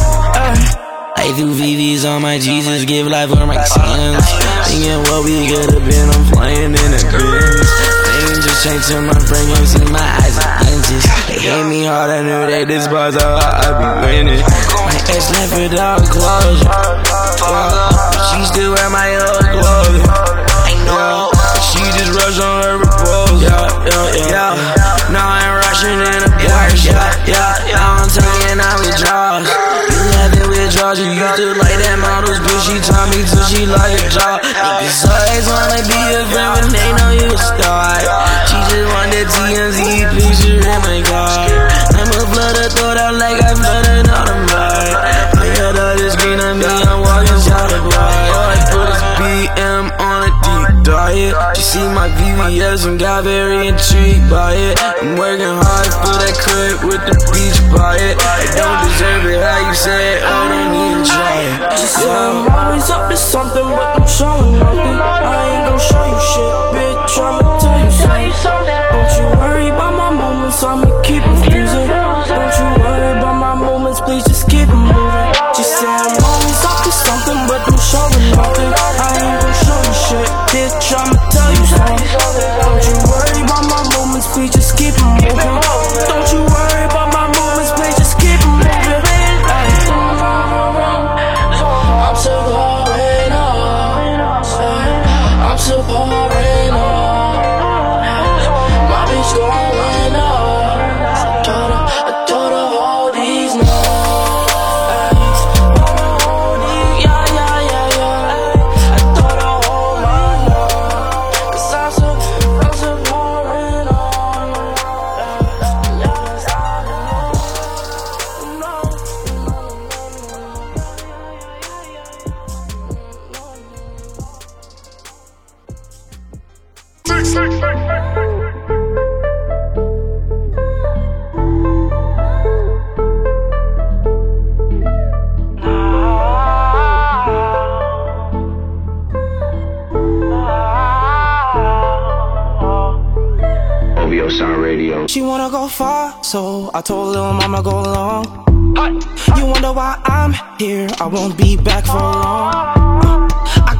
I do VVs on my Jesus, give life for my sins. Thinking what we could've been, I'm flying in a Benz. Just changed to my brain, you see my eyes are lenses. They gave me hard, I knew that this bar's how I be winning. My ex left without closure, but she still wear my old clothes. I know, she just rushed on her proposal. Yeah. Now I'm rushing in a Porsche. Now I'm turning out with draws. You left it with draws, you used to like that models, but she taught me till she like a job. Niggas always wanna be a friend when they know you a star. She just want that TMZ picture in my car. I'm a flutter, throw out like I flooded on a ride. I got all this green on me, I'm walking shot of blind. I put a BM on a deep diet. You see my VVS and got very intrigued by it. I'm working hard for that crib with the beach by it. I don't deserve it, how you say it, I don't even try it. She said I'm always up to something, but don't show me nothing. I ain't gon' show you shit, bitch. I'ma tell you something. Don't you worry about my moments, I'ma keep refusing. Don't you worry about my moments, please just keep it moving. She said I'm always up to something, but don't show me nothing. I ain't gon' show you shit, bitch. I'ma tell you something. Don't you worry about my moments, please just keep it moving. Don't you worry about my moments, please just keep it moving. I'm so boring, I'm so boring, my bitch going up. I told her all these nuts. Yeah. I told her all my nuts, 'cause I'm so boring, OVO Sound Radio. She wanna go far, so I told little mama go along. You wonder why I'm here, I won't be back for long. I got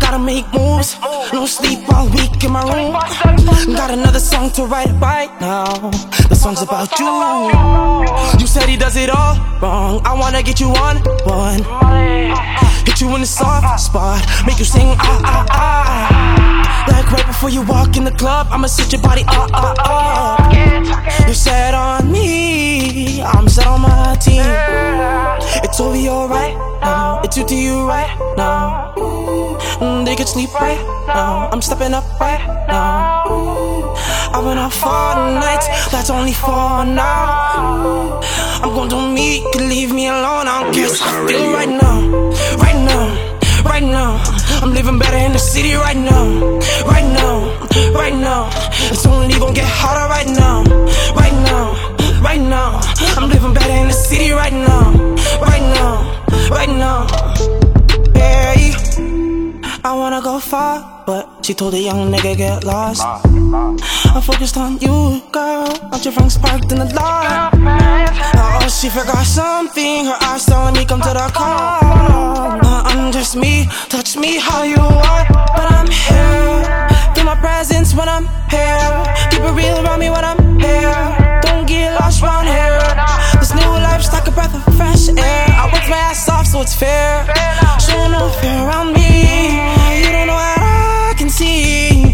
gotta make moves. No sleep all week in my room. Got another song to write right now. The song's about you. You said he does it all wrong. I wanna get you on one. Hit you in the soft spot. Make you sing ah ah ah. Like right before you walk in the club, I'ma set your body up, up. You're set on me, I'm set on my team. It's over your right now, it's you to you right now. They could sleep right now, I'm stepping up right now. I went out for nights, that's only for now. I'm gonna do me, you can leave me alone. I don't care, I feel right now, right now. Right now, I'm living better in the city right now. Right now, right now. It's only gonna get harder right now. Right now, right now. I'm living better in the city right now. Right now, right now. Hey, I wanna go far, but she told a young nigga get lost. I'm focused on you, girl. Aren't your friends parked in the lot? Oh, she forgot something. Her eyes telling me come to the car. Undress me, touch me how you want. But I'm here. Feel my presence when I'm here. Keep it real around me when I'm here. Don't get lost round here. This new life's like a breath of fresh air. I work my ass off so it's fair. Show no fear around me. You don't know what I can see.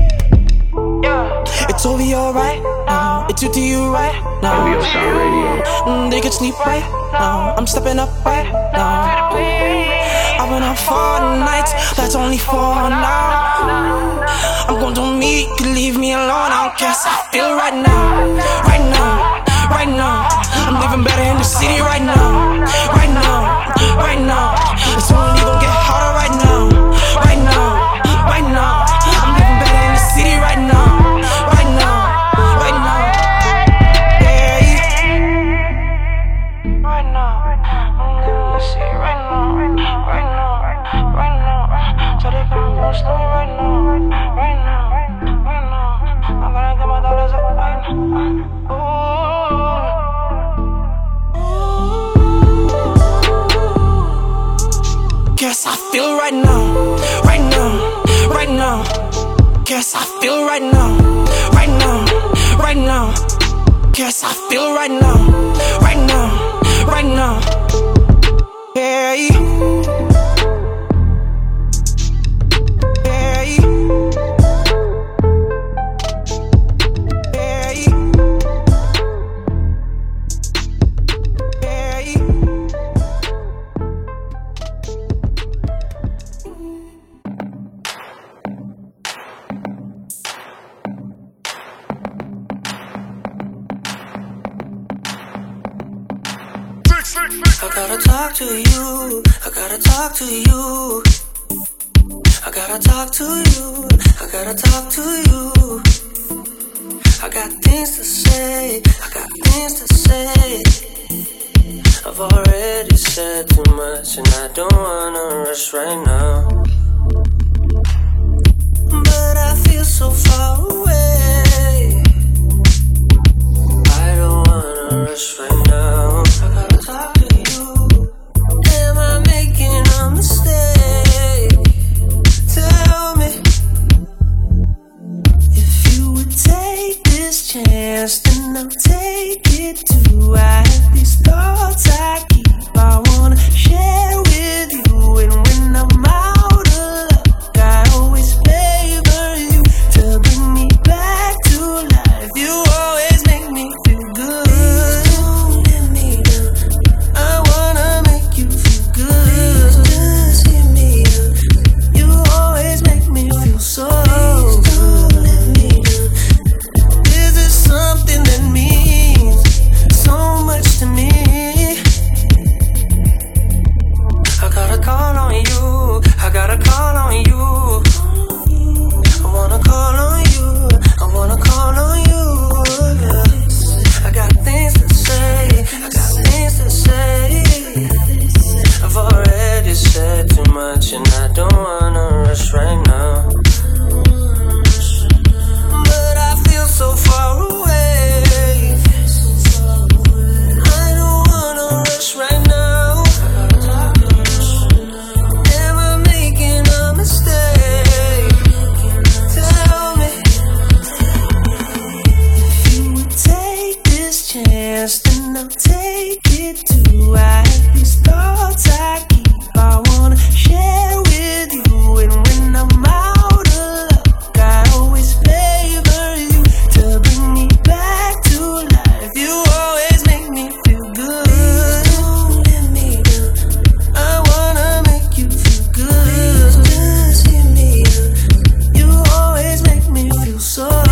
It's over your right now, it's you to you right now. OVO Sound Radio. They could sleep right now, I'm stepping up right now. I went out for nights, that's only for now. I'm gonna do me, you can leave me alone. I don't care, I feel right now, right now, right now. I'm living better in the city right now, right now, right now. It's only gonna get harder right now, right now, right now. I'm living better in the city right now. Guess I feel right now, right now, right now. Guess I feel right now, right now, right now. Guess I feel right now, right now, right now. Hey. I gotta talk to you, I gotta talk to you. I gotta talk to you, I gotta talk to you. I got things to say, I got things to say. I've already said too much and I don't wanna rush right now. But I feel so far away, I don't wanna rush right now. I gotta talk to you. Am I making a mistake? Tell me. If you would take this chance, then I'll take it too. I have these thoughts I keep, I wanna share with you. And when I'm out of luck, I always favor you to bring me back to life. You always make me feel good. Please don't let me down, I wanna make you feel good. Please just hit me up, you always make me feel so good. Please don't let me down, this is something that means so much chance, then I'll take it too. I have these thoughts I keep, I wanna share with you. And when I'm out of luck, I always favor you to bring me back to life. You always make me feel good. Please don't let me down. I wanna make you feel good. Please just give me up. You always make me feel so good.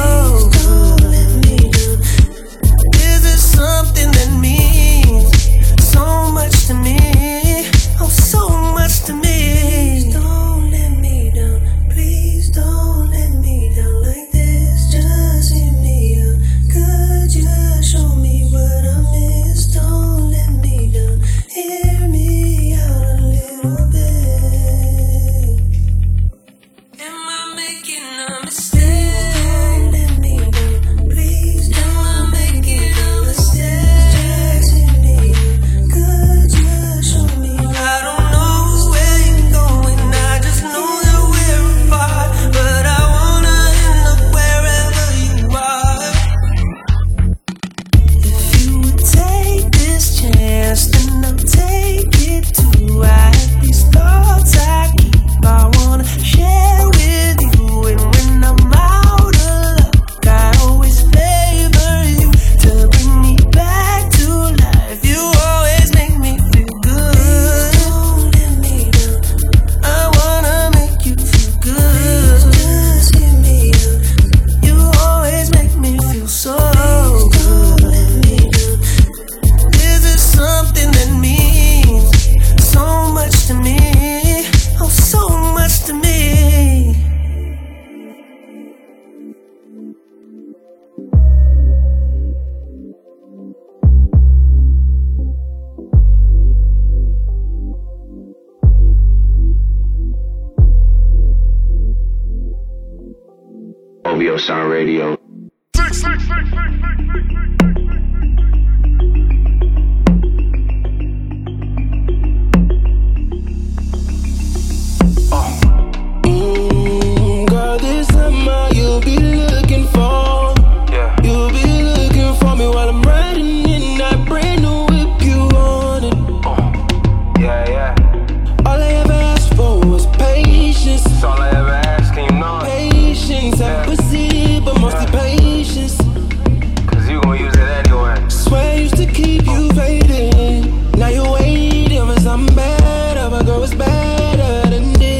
Something that means so much to me, oh so much to me. Please don't let me down, please don't let me down like this. Just hit me up, could you show me what I missed? Don't let me down, hear me out a little bit. Am I making a mistake? Don't let me down, please. Am I making a then I'll take it too. I have these thoughts I keep, I wanna share with you. And when I'm out of luck, I always favor you to bring me back to life. You always make me feel good. Don't let me down. I wanna make you feel good. Just give me up. You always make me feel so good. Something that means so much to me, oh so much to me. OVO Sound Radio. Girl, this summer you'll be looking for. Yeah. You'll be looking for me while I'm riding in that brand new whip. You want it? Yeah, yeah. All I ever asked for was patience. That's all I ever asked, and you know it. Patience, I proceed, but mostly patience. Cause you gon' use it anyway. Swear I used to keep you fading. Now you're waiting for something better, but girl, it's better than this.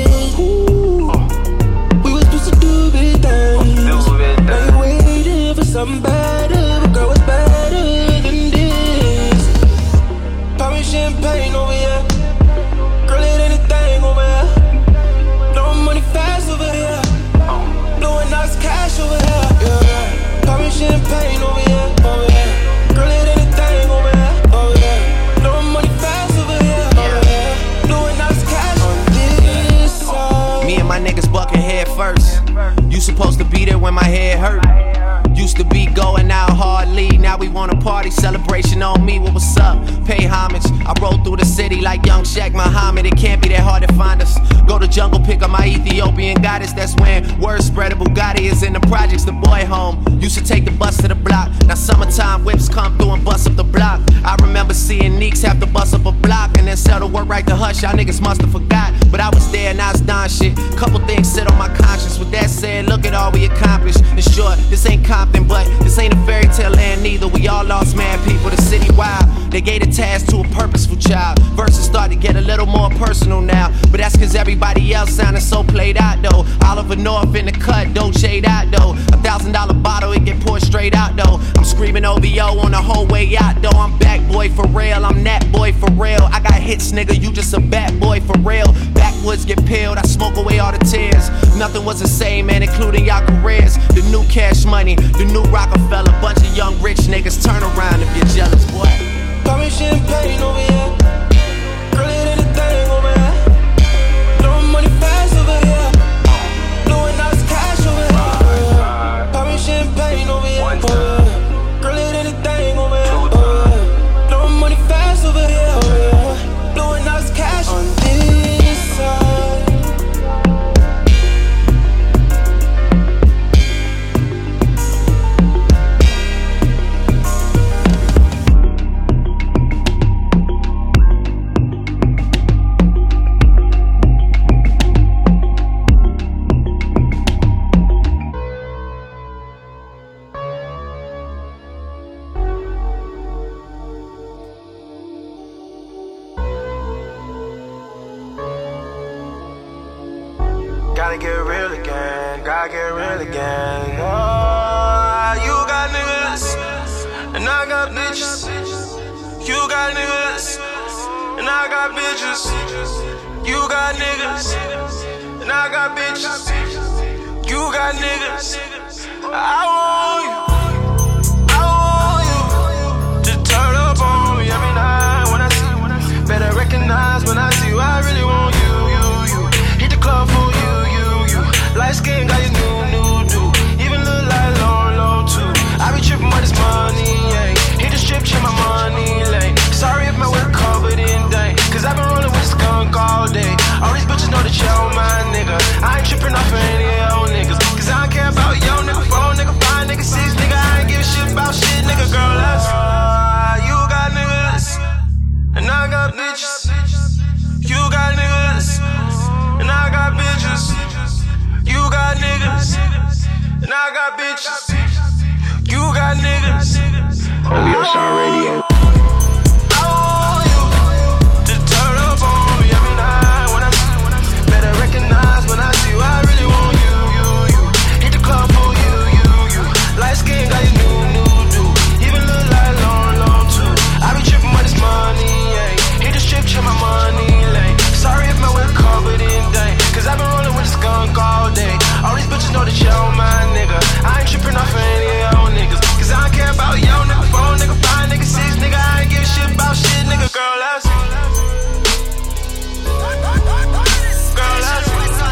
Something better, but girl, it's better than this. Pop me champagne over here. Girl, it anything over here. Blowing money fast over here. Blowing nice cash over here. Yeah. Pop me champagne over here. Over here. Girl, it anything over here. Over here. Blowing money fast over here. Over here. Blowing nice cash on this side. Me and my niggas bucking head first. You supposed to be there when my head hurt. Used to be going out hardly, now we want a party, celebration on me, what was up? Pay homage, I roll through the city like young Shaq Muhammad, it can't be that hard to find us. Go to jungle, pick up my Ethiopian goddess, that's when word spread a Bugatti is in the projects, the boy home. Used to take the bus to the block, now summertime whips come through and bust up the block. I remember seeing Neeks have to bust up a block and then sell the work right to Hush, y'all niggas must have forgot. But I was there and I was done shit, couple things sit on my conscience. With that said, look at all we accomplished. In short, this ain't Compton, but this ain't a fairy tale land neither. We all lost mad people, the city wild. They gave the task to a purposeful child. Verses start to get a little more personal now, but that's cause everybody else sounded so played out though. Oliver North in the cut, Dolce out though. $1,000 bottle, it get poured straight out though. I'm screaming OVO on the whole way out though. I'm back boy for real, I'm that boy for real. I got hits nigga, you just a bad boy for real. Backwoods get peeled, I smoke away all the tears. Nothing was the same man, including y'all careers. The new Cash Money, the new Rockefeller. Bunch of young rich niggas, turn around if you're jealous, boy. Pop me champagne over here. Girl, it anything over here. Blowing money fast over here. Blowing nice cash over here. Pop me champagne over here. Girl, it anything over here. Blowing money fast over here. Blowing nice cash on this side. gotta get real again, gotta get real again. Oh, you got niggas, and I got bitches. You got niggas, and I got bitches. You got niggas, and I got bitches. You got niggas. I want you to turn up on me every night when I see you. Better recognize when I see you. I really want you. Hit the club for you. Light skin got you new do. Even look like low too. I be tripping with this money, yeah. Hit the strip, check my money lane. Sorry if my whip covered in dank, cause I been rolling with this skunk all day. All these bitches know that you're my nigga. I ain't tripping off of any of your niggas, cause I don't care about yo nigga, 4 nigga, 5 nigga, 6 nigga. I ain't give a shit about shit, nigga, girl, that's you got niggas, and I got bitches. You got niggas, and I got bitches. You got niggas, and I got bitches. You got niggas. OVO Sound Radio. I want you to turn up on me every night when I see you. Better recognize when I see you. I really want you. Hit the club for you. Light skin got you new do. Even look like long too. I be tripping with this money, yeah. Hit the strip, check my money lane. Sorry if my whip covered in dank, cause I been rolling with this skunk all day. All these bitches know that you're my nigga. I ain't tripping off of any of your niggas, cause I don't care about yo nigga, 4 nigga, 5 nigga, 6 nigga. I ain't give a shit about shit, nigga, girl, that's girl, that's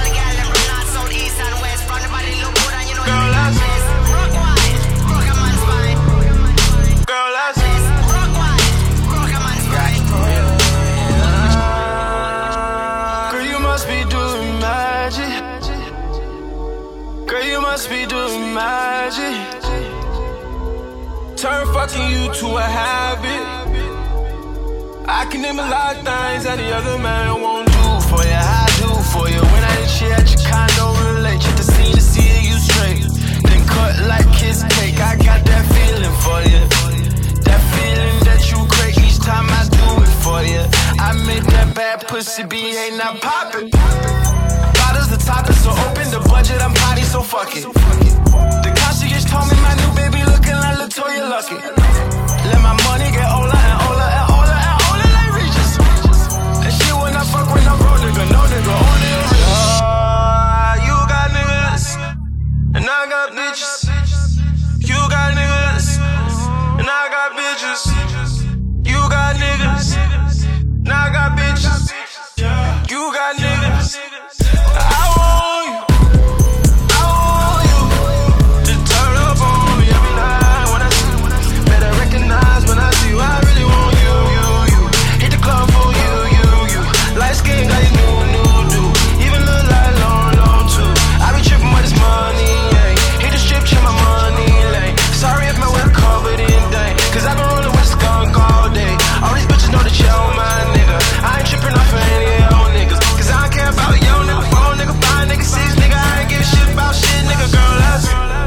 girl, you must be doing magic. Girl, you must be doing magic. Turn fucking you to a habit. I can name a lot of things that the other man won't do for you. I do for you. When I ain't shit at your condo, relate. Check the scene to see you straight. Then cut like kiss cake. I got that feeling for you. That feeling that you crave each time I do it for you. I made that bad pussy be ain't not poppin'. Bottles the topic, so open the budget. I'm potty, so fuck it. The concierge told me my new baby looking like Latoya Lucky. Let my money get older and older and older and older like Regis. And she when I fuck when I'm broke, nigga, no nigga, only a rich. You got niggas, and I got bitches. You got niggas, and I got bitches. You got niggas, and I got bitches. You got niggas. I want you to turn up on me every night when I see you. Better recognize when I see you. I really want you. Hit the club for you. Light skin got you new do. Even look like long too. I be tripping with this money, yeah. Hit the strip, check my money lane. Sorry if my whip covered in dank, cause I been rolling with skunk all day. All these bitches know that you're my nigga. I ain't tripping off of any of your niggas, cause I don't care about yo nigga, 4 nigga, 5 nigga, 6 nigga. I ain't give a shit about shit, nigga, girl, that's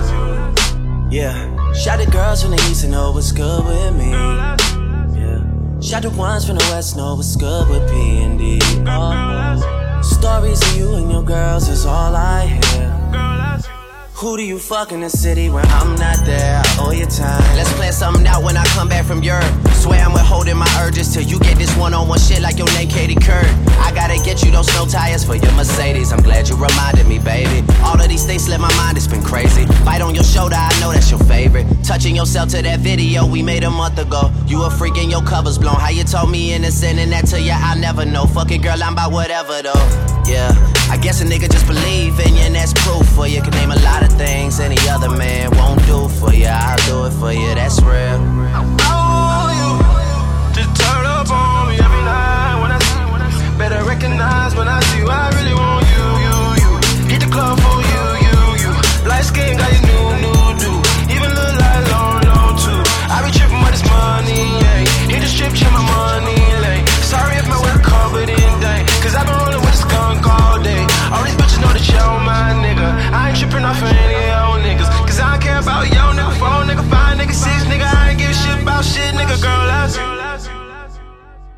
yeah. Shout the girls from the east and know what's good with me. Yeah. Shout the ones from the west know what's good with P&D. Oh. Stories of you and your girls is all I hear. Who do you fuck in the city when I'm not there? I owe you time. Let's plan something out when I come back from Europe. Swear I'm withholding my urges till you get this one-on-one shit like your name Katie Couric. I gotta get you those snow tires for your Mercedes. I'm glad you reminded me, baby. All of these things slip my mind, it's been crazy. Bite on your shoulder, I know that's your favorite. Touching yourself to that video we made a month ago. You a freak and your cover's blown. How you told me innocent and that to you I never know. Fuck it, girl, I'm about whatever though. Yeah, I guess a nigga just believe in you and that's proof for you. Can name a lot of things any other man won't do for you. I'll do it for you, that's real. I want you to turn up on me every night when I see you. Better recognize when I see you. I really want you. Hit the club for you. Light skin got you new do. Even look like long too. I be tripping with this money, yeah. Hit the strip, check my money lane. Sorry if my whip covered in dank, cause I been rolling with this skunk all day. All these bitches know that you're my nigga. I ain't tripping off of any of your niggas, cause I don't care about yo nigga, 4 nigga, 5 nigga, 6 nigga. I ain't give a shit about shit, nigga, girl, that's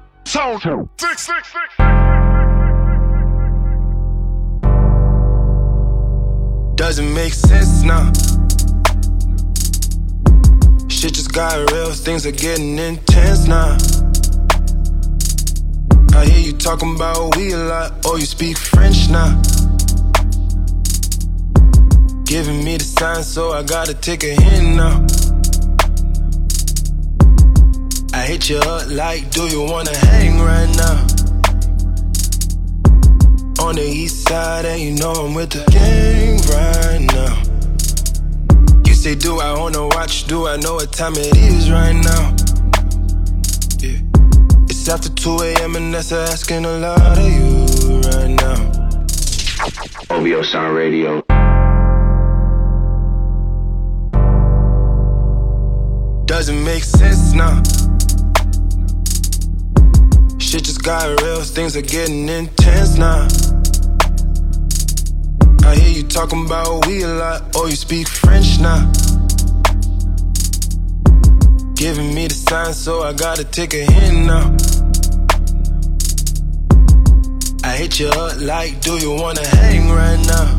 Soldier. 666. Doesn't make sense now. Shit just got real, things are getting intense now. I hear you talking about we a lot, oh you speak French now. Giving me the sign, so I gotta take a hint now. I hit you up like, do you wanna hang right now? On the east side, and you know I'm with the gang right now. You say, do I wanna watch? Do I know what time it is right now? Yeah. It's after 2 a.m. and that's asking a lot of you right now. OVO Sound Radio. Doesn't make sense now. Shit just got real, things are getting intense now. I hear you talking about we a lot, oh you speak French now. Giving me the sign, so I gotta take a hint now. I hit you up like, do you wanna hang right now?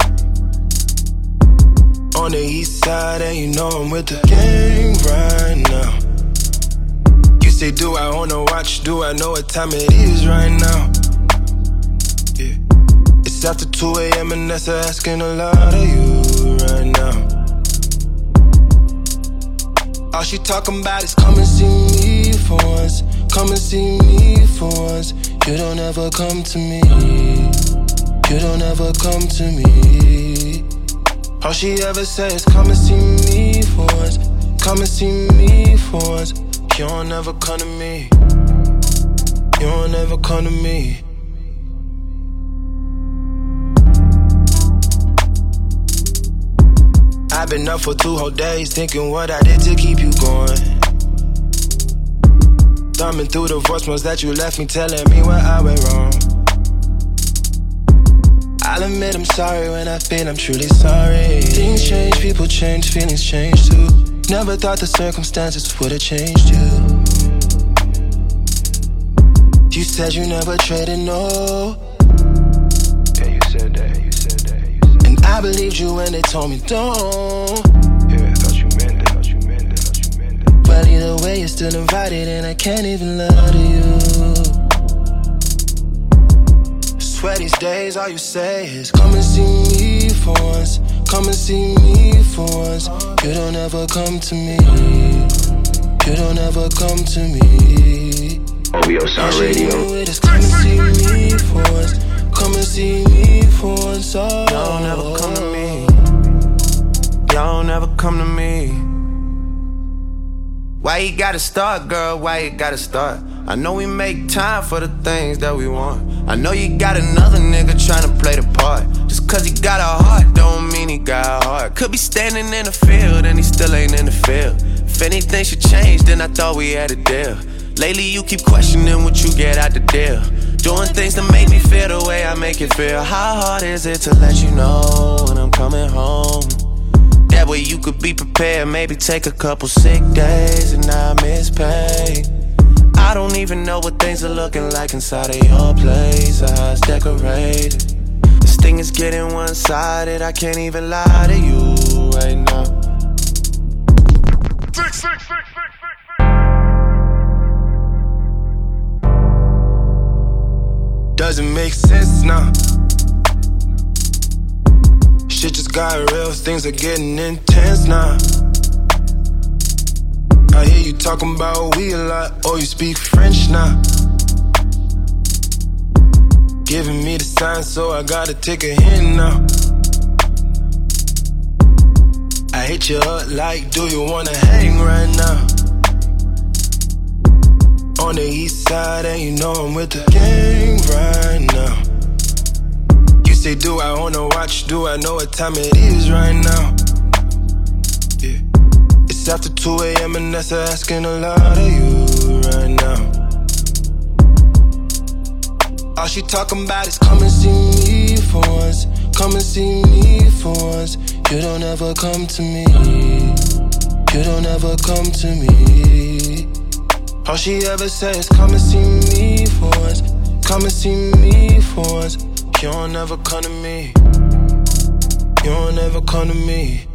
On the east side, and you know I'm with the gang right now. You say, do I wanna watch? Do I know what time it is right now? Yeah. It's after 2 a.m. and that's asking a lot of you right now. All she talking about is come and see me for once. Come and see me for once. You don't ever come to me. You don't ever come to me. All she ever says, come and see me for once. Come and see me for once. You don't ever come to me. You don't ever come to me. I've been up for 2 whole days, thinking what I did to keep you going. Thumbing through the voicemails that you left me, telling me where I went wrong. I'll admit I'm sorry when I feel I'm truly sorry. Things change, people change, feelings change too. Never thought the circumstances would've changed you. You said you never traded, no. Yeah, you said that. And I believed you when they told me don't. Yeah, I thought you meant it. But either way, you're still invited, and I can't even lie to you. Swear these days, all you say is come and see me for once. Come and see me for once. You don't ever come to me. You don't ever come to me. OVO Sound Radio. Come and see me for once. Come and see me for once. Oh. Y'all never come to me. Y'all never come to me. Why you gotta start, girl? Why you gotta start? I know we make time for the things that we want. I know you got another nigga tryna play the part. Just cause he got a heart don't mean he got a heart. Could be standing in the field and he still ain't in the field. If anything should change, then I thought we had a deal. Lately you keep questioning what you get out the deal. Doing things to make me feel the way I make it feel. How hard is it to let you know when I'm coming home? That way you could be prepared. Maybe take a couple sick days and not miss pay. I don't even know what things are looking like inside of your place or how it's decorated. This thing is getting one-sided. I can't even lie to you right now. Doesn't make sense now. Shit just got real, things are getting intense now. I hear you talking about we a lot, oh you speak French now. Giving me the sign, so I gotta take a hint now. I hit you up like, do you wanna hang right now? On the east side, and you know I'm with the gang right now. You say, do I wanna watch? Do I know what time it is right now? Yeah. It's after 2 a.m. and that's asking a lot of you right now. All she talking about is come and see me for once. Come and see me for once. You don't ever come to me. You don't ever come to me. All she ever says, come and see me for once. Come and see me for once. You don't ever come to me. You don't ever come to me.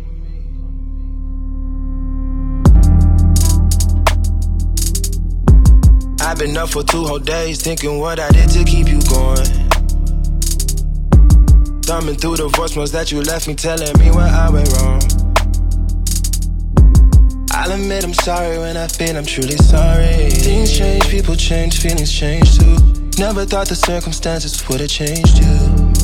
I've been up for 2 whole days thinking what I did to keep you going. Thumbing through the voicemails that you left me, telling me where I went wrong. I'll admit I'm sorry when I feel I'm truly sorry. Things change, people change, feelings change too. Never thought the circumstances would have changed you.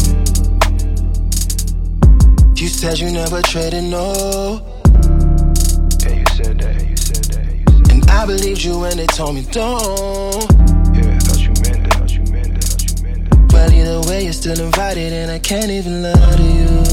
You said you never traded, no. Yeah, you said that. And I believed you when they told me don't. Yeah, I thought you meant that. Well, either way, you're still invited, and I can't even lie to you.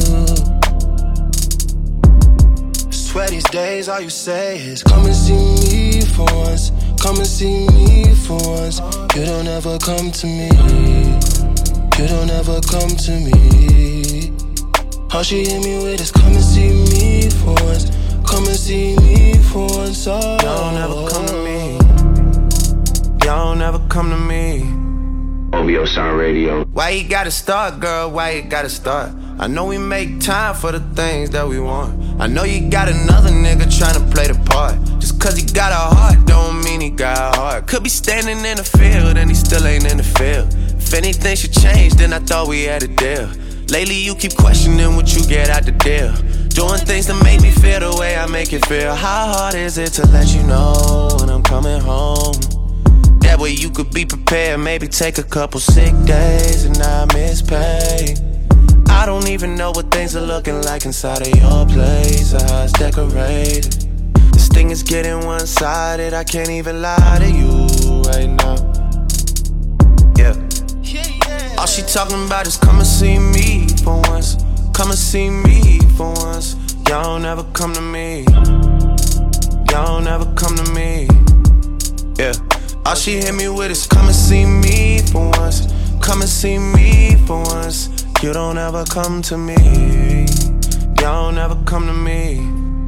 Swear these days, all you say is come and see me for once. Come and see me for once. You don't ever come to me. You don't ever come to me. All she hit me with is come and see me for once. Come and see me for once. Oh, y'all don't ever come to me. Y'all don't ever come to me. OVO Sound Radio. Why you gotta start, girl? Why you gotta start? I know we make time for the things that we want. I know you got another nigga tryna play the part. Just cause he got a heart don't mean he got a heart. Could be standing in the field and he still ain't in the field. If anything should change, then I thought we had a deal. Lately you keep questioning what you get out the deal. Doing things to make me feel the way I make it feel. How hard is it to let you know when I'm coming home? That way you could be prepared. Maybe take a couple sick days and not miss pay. I don't even know what things are looking like inside of your place, or how it's decorated. This thing is getting one-sided. I can't even lie to you right now. Yeah. All she talking about is come and see me for once. Come and see me for once. Y'all don't ever come to me. Y'all don't ever come to me. Yeah. All she hit me with is come and see me for once. Come and see me for once. You don't ever come to me. Y'all don't ever come to me.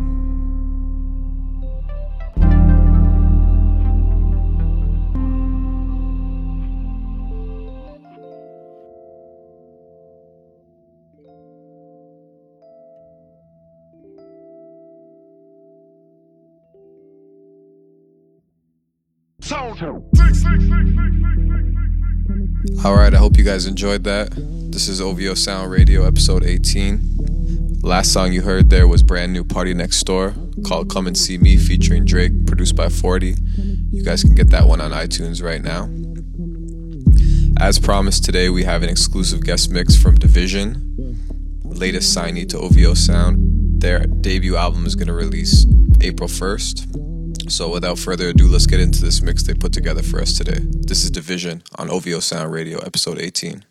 Alright, I hope you guys enjoyed that. This is OVO Sound Radio, episode 18. Last song you heard there was brand new Party Next Door called Come and See Me featuring Drake, produced by 40. You guys can get that one on iTunes right now. As promised, today we have an exclusive guest mix from Division, latest signee to OVO Sound. Their debut album is going to release April 1st. So without further ado, let's get into this mix they put together for us today. This is Division on OVO Sound Radio, episode 18.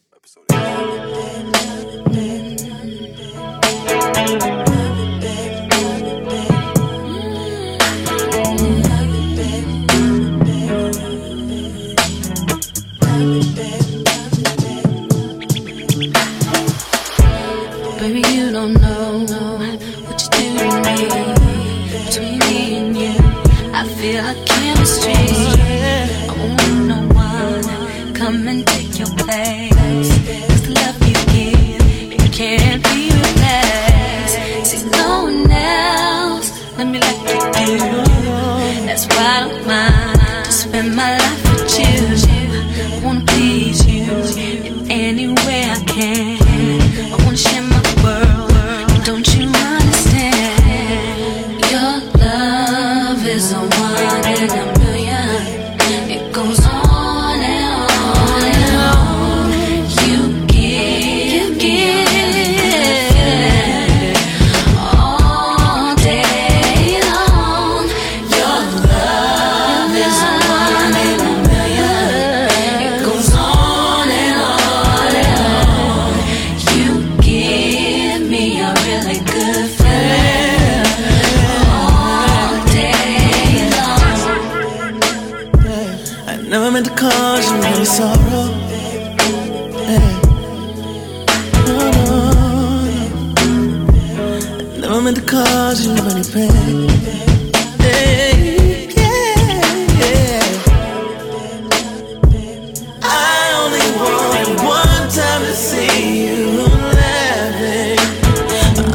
Baby, you don't know what you do to me. Between me and you, I feel like chemistry. I won't let no one come and take your place. 'Cause the love you give, it can't be replaced. See, no one else, let me like you do. That's why I don't mind to spend my life with you. I wanna please you in any way I can. I wanna share my world, don't you understand? Your love is a one in a million. It goes on and on and on. You give all day long. Your love is a one in a million. It goes on and on and on. You give me a really good feeling all day long. I never meant to cause you any sorrow. Hey. No, no. I never meant to cause you any pain. Hey, yeah, yeah. I only wanted one time to see you laughing.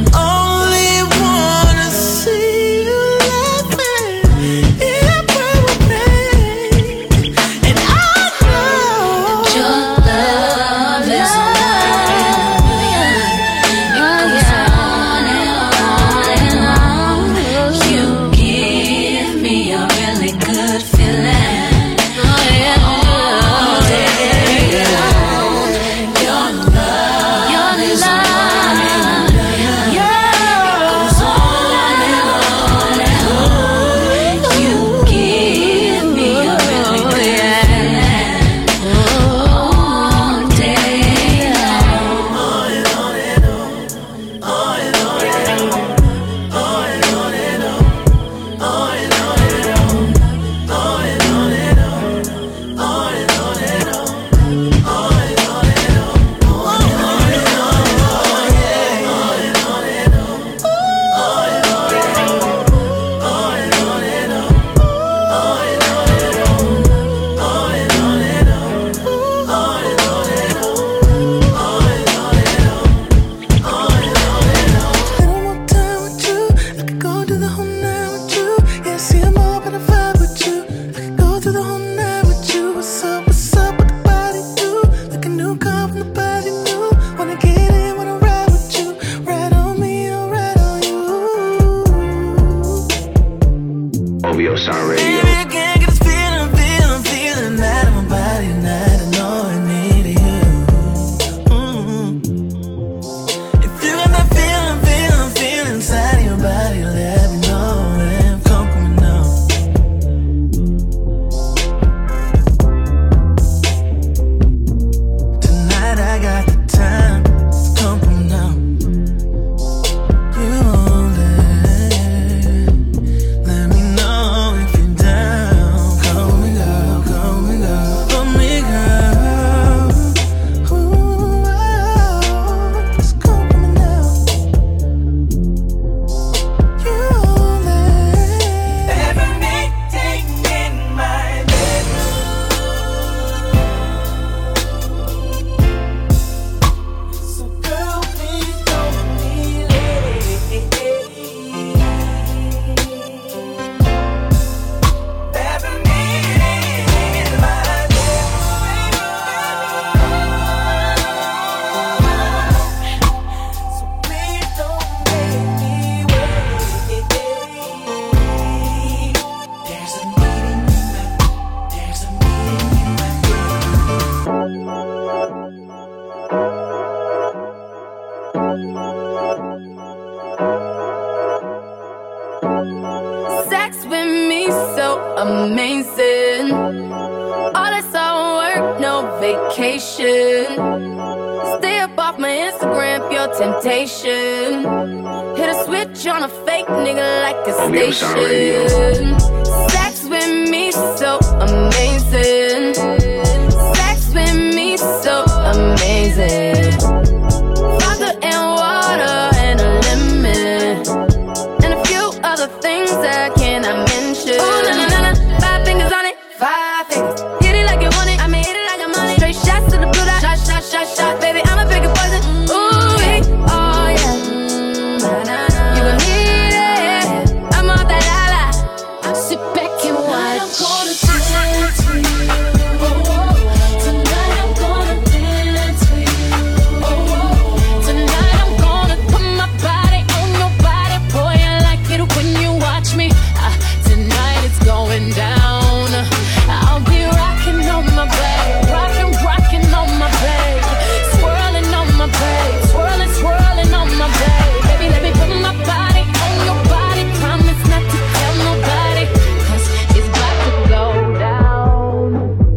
amazing. All that's all work, no vacation. Stay up off my Instagram, pure temptation. Hit a switch on a fake nigga like a station. Sex with me so amazing. Sex with me so amazing. Vodka and water and a lemon. And a few other things that I cannot mention. Ooh, na na na na, 5 fingers on it, 5 fingers. Hit it like you want it, I mean hit it like I'm on it. Straight shots to the blue dot, shot, shot, shot, shot. Baby, I'm a bigger poison. Ooh, oh yeah. You gon' need it. I'm on that la la. Sit back and watch. I'm gonna dance for you. Tonight I'm gonna dance for you. Tonight I'm gonna put my body on your body. Boy, I like it when you watch me. Tonight it's going down. I'll be rocking on my back, rocking on my back, swirling on my back, swirling on my back. Baby, let me put my body on your body. Promise not to tell nobody, 'cause it's about to go down.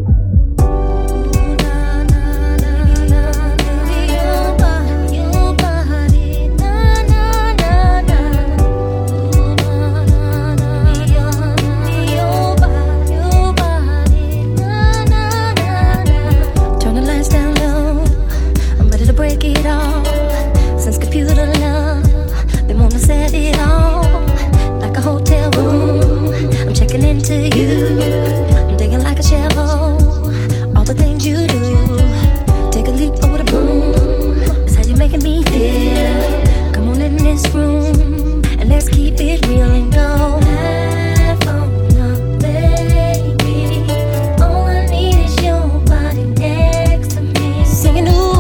Your body, your body, na na na na. Your body, na na na na. Turn the lights down low. I'm ready to break it off. Since computer love, they wanna set it off like a hotel room. I'm checking into you. I'm digging like a shovel. All the things you do. Take a leap over the broom. That's how you're making me feel. Come on in this room and let's keep it real and go. Life on the baby. All I need is your body next to me. Singing ooh.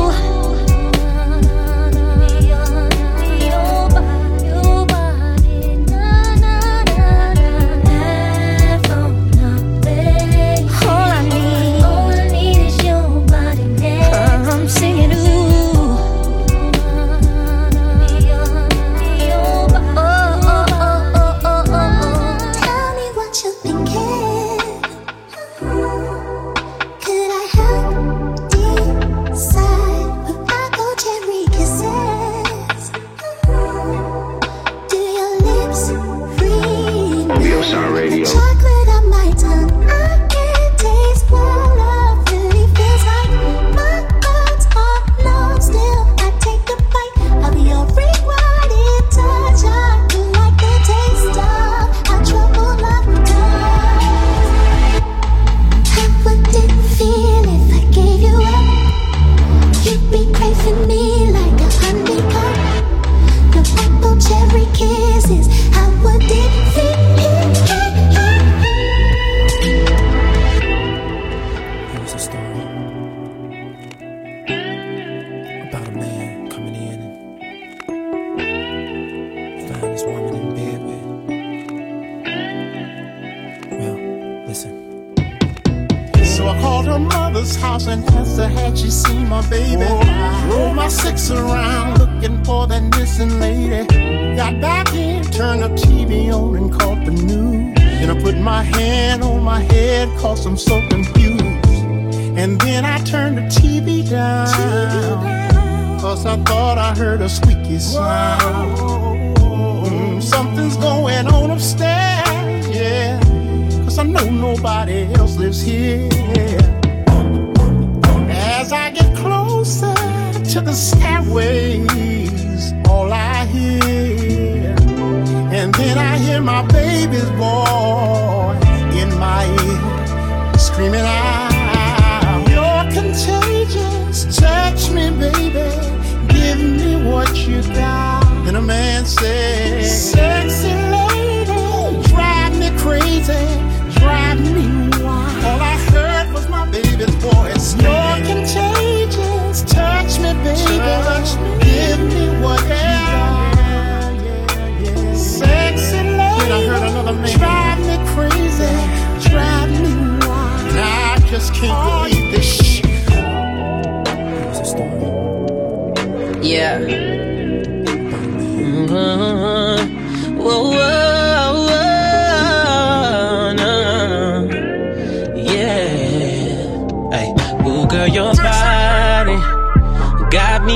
Your body, your body, na na na na. Life on the baby. All I need is your body next. I'm singing ooh. Tell me what you're thinking. Could I help decide if I go cherry kisses? Do your lips read OVO Sound Radio. chocolate on my tongue? I can't taste what love really feels like. My cards are long still. I take the bite of your rewarded touch. I do like the taste of how trouble love does. How would it feel if I gave you up? You'd be craving me like a honeycomb. No apple cherry kisses. How would it feel? Here's a story about a man coming in and finding this woman in bed with. Well, listen. So I called her mother's house and asked her had she seen my baby. Rolled my 6 around looking for that missing lady. Got back in, turned the TV on and caught the news. Then I put my hand on my head cause I'm so confused. And then I turned the TV down cause I thought I heard a squeaky sound. Something's going on upstairs, yeah, cause I know nobody else lives here. As I get closer to the stairways, all I hear, and then I hear my baby's voice in my ear, screaming out, "You're contagious, touch me, baby, give me what you got." And a man said, "Sexy lady, drive me crazy, drive me wild." All I heard was my baby's voice. "You're contagious, touch me, baby, give me what you got." Sexy lady, then I heard another man, "Drive me crazy, drive me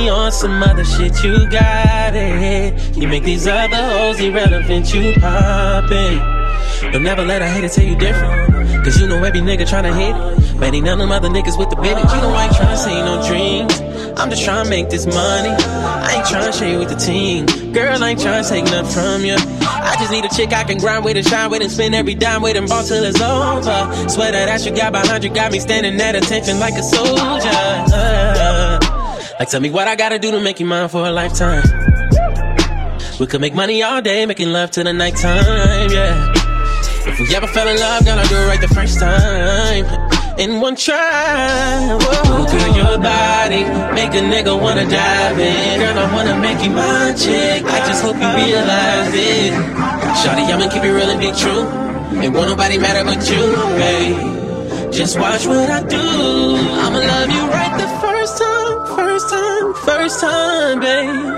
money on some other shit, you got it. You make these other hoes irrelevant, you poppin'. Don't never let a hater tell you different, cause you know every nigga tryna hit it. But ain't none of them other niggas with the business. You know I ain't tryna say no dreams, I'm just tryna make this money. I ain't tryna share you with the team, girl, I ain't tryna take nothing from you. I just need a chick I can grind with and shine with and spend every dime with and ball till it's over. Swear that ass you got behind you got me standing at attention like a soldier. Like tell me what I gotta do to make you mine for a lifetime. We could make money all day, making love till the nighttime, yeah. If we ever fell in love, gotta do it right the first time. In one try, whoa. Girl, your body make a nigga wanna dive in. Girl, I wanna make you my chick, I just hope you realize it. Shawty, I'ma keep it real and be true. Ain't want nobody matter but you, babe. Just watch what I do. I'ma love you right the first time, first time, first time, babe.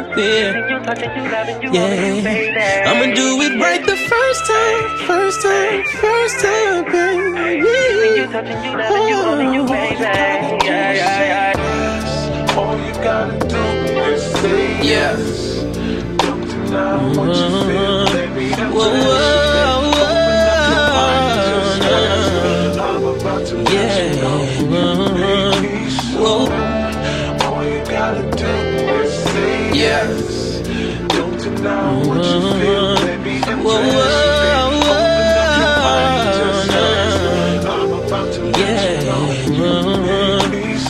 Yeah, I'ma do it right the first time, first time, first time, baby. All you gotta do is say yes. Don't deny what you feel, baby. All you gotta do is say yes. Don't deny what you feel, baby. I'm about to let you know.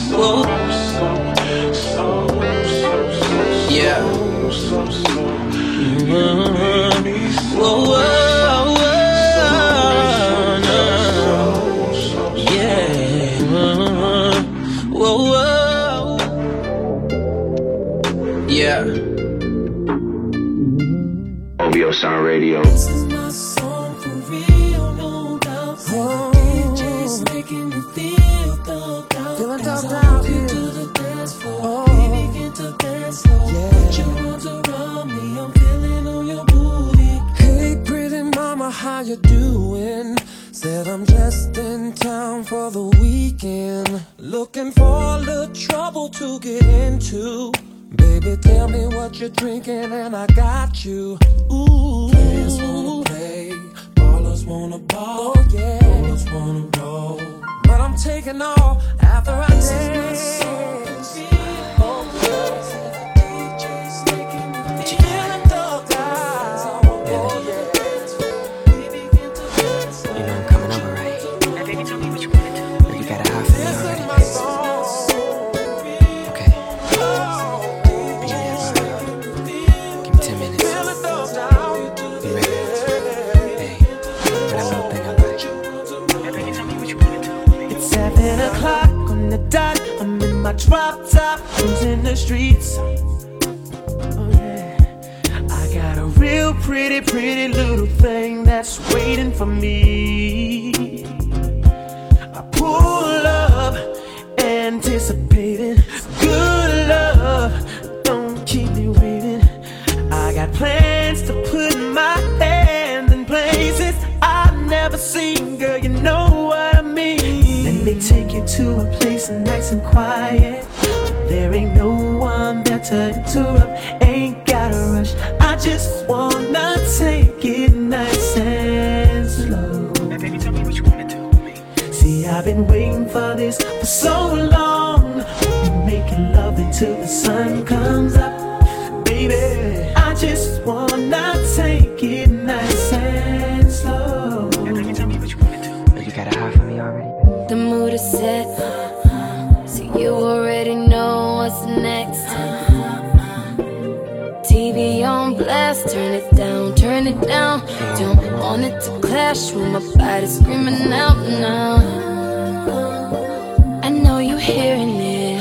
OVO Sound Radio. This is my song for real, no doubt. DJ's making me feel thugged out. As I walk you to the dance floor, we begin to dance slow. Put your arms around me, I'm feeling on your booty. Hey, pretty mama, how you doing? Said I'm just in town for the weekend, looking for a little trouble to get into. Baby, tell me what you're drinking and I got you. Ooh, players wanna play, ballers wanna ball, oh, yeah. Ballers wanna roll, but I'm taking all after I dance. Oh, yeah. DJ's making me feel thugged out. Oh, yeah. You know I'm coming over, right? Baby, tell me what you wanna do. You got a hot for me already, baby. I'm in my drop top, cruising the streets. Oh yeah, I got a real pretty, pretty little thing that's waiting for me. I pull up, anticipating good love. Don't keep me waiting. I got plans to put my hand in places I've never seen. Girl, you know what I mean. Let me take you to a place nice and quiet. There ain't no one there to interrupt. Ain't gotta rush. I just wanna take it nice and slow. Hey, baby, tell me what you wanna do with me. See, I've been waiting for this for so long. Making love until the sun comes up. Baby, I just wanna take it nice and slow. Hey, baby, tell me what you wanna do. You got a hot for me already, baby. The mood is set, so you already know what's next. TV on blast, turn it down, turn it down. Don't want it to clash with my body screaming out now. I know you hearing it,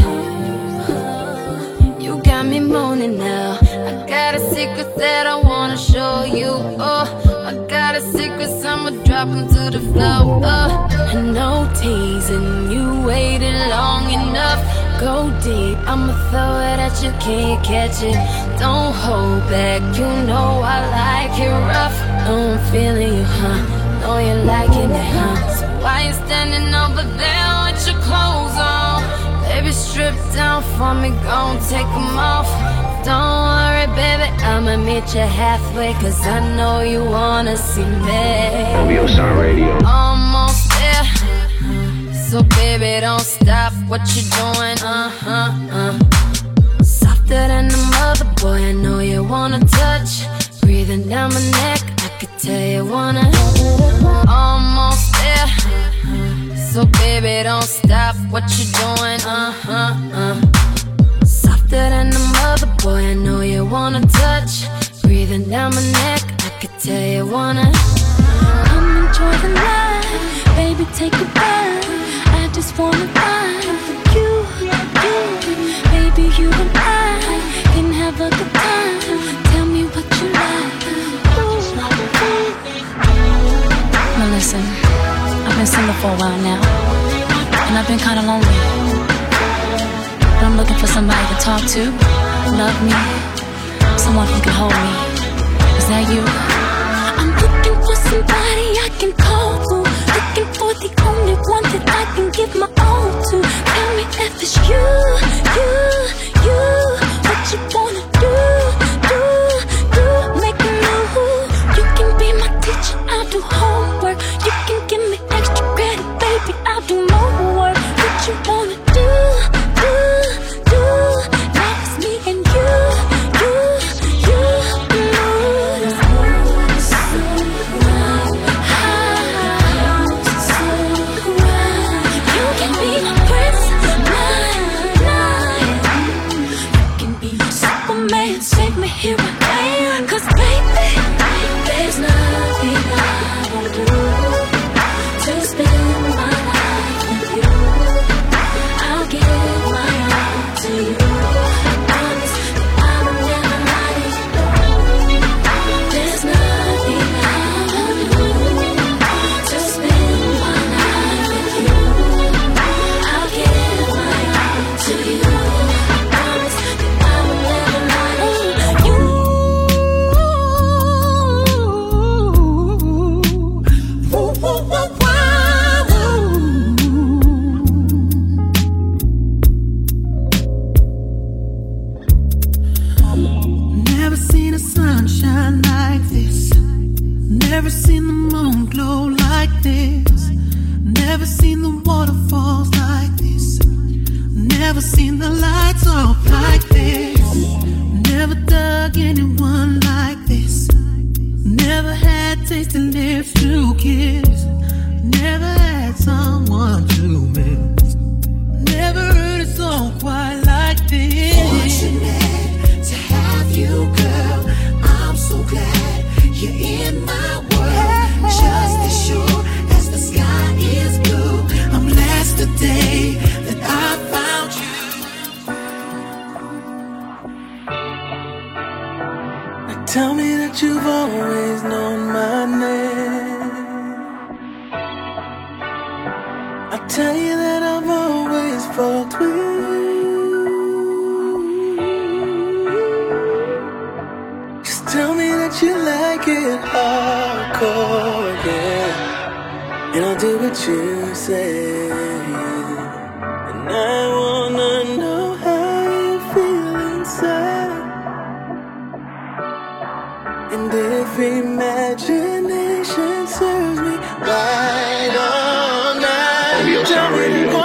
you got me moaning now. I got a secret that I wanna show you. Oh, I got a secret, I'ma drop them to the floor. And no teasing, you waited long enough. Go deep, I'ma throw it at you, can't catch it. Don't hold back, you know I like it rough. Know I'm feeling you, huh? Know you're liking it, huh? So why you standing over there with your clothes on? Baby, strip down for me, gon' take them off. Don't worry, baby, I'ma meet you halfway, cause I know you wanna see me. OVO Sound Radio. Almost there. So baby, don't stop what you're doing. Softer than the mother, boy, I know you wanna touch. Breathing down my neck, I could tell you wanna. Almost there. So baby, don't stop what you're doing. Softer than the mother, boy, I know you wanna touch. Breathing down my neck, I could tell you wanna. Come enjoy the life, baby, take a bite. I just wanna find you, baby, you and I can have a good time. Tell me what you like. Now listen, I've been single for a while now, and I've been kinda lonely. But I'm looking for somebody to talk to, love me, someone who can hold me. Is that you? I'm looking for somebody I can call to, looking for the only one that I can give my all to. Tell me if it's you, what you wanna do, make me move. You can be my teacher, I'll do homework. You can give me extra credit, baby, I'll do more work. What you wanna do, now it's me and you. Take me here and there, cause baby, there's nothing I won't do to spend my life with you. I'll give my all to you. I promise that I will never let it go. There's nothing I won't do to spend my life with you. I'll give my all to you. I promise that I will never let it go. Never seen the sun shine like this. Never seen the moon glow like this. Never seen the waterfalls like this. Never seen the lights off like this. Never dug anyone like this. Never had tasted lips to kiss. Never had someone to miss. Never heard a song quite like this. Fortunate to have you, girl. I'm so glad you're in my world. Just as sure as the sky is blue, I'm blessed today that I found you. Now tell me that you've always known my name. I'll tell you that I've always fucked with you. Just tell me that you like it hardcore, yeah. And I'll do what you say. And I wanna know how you feel inside. And if imagination serves me right all night, OVO Sound Radio.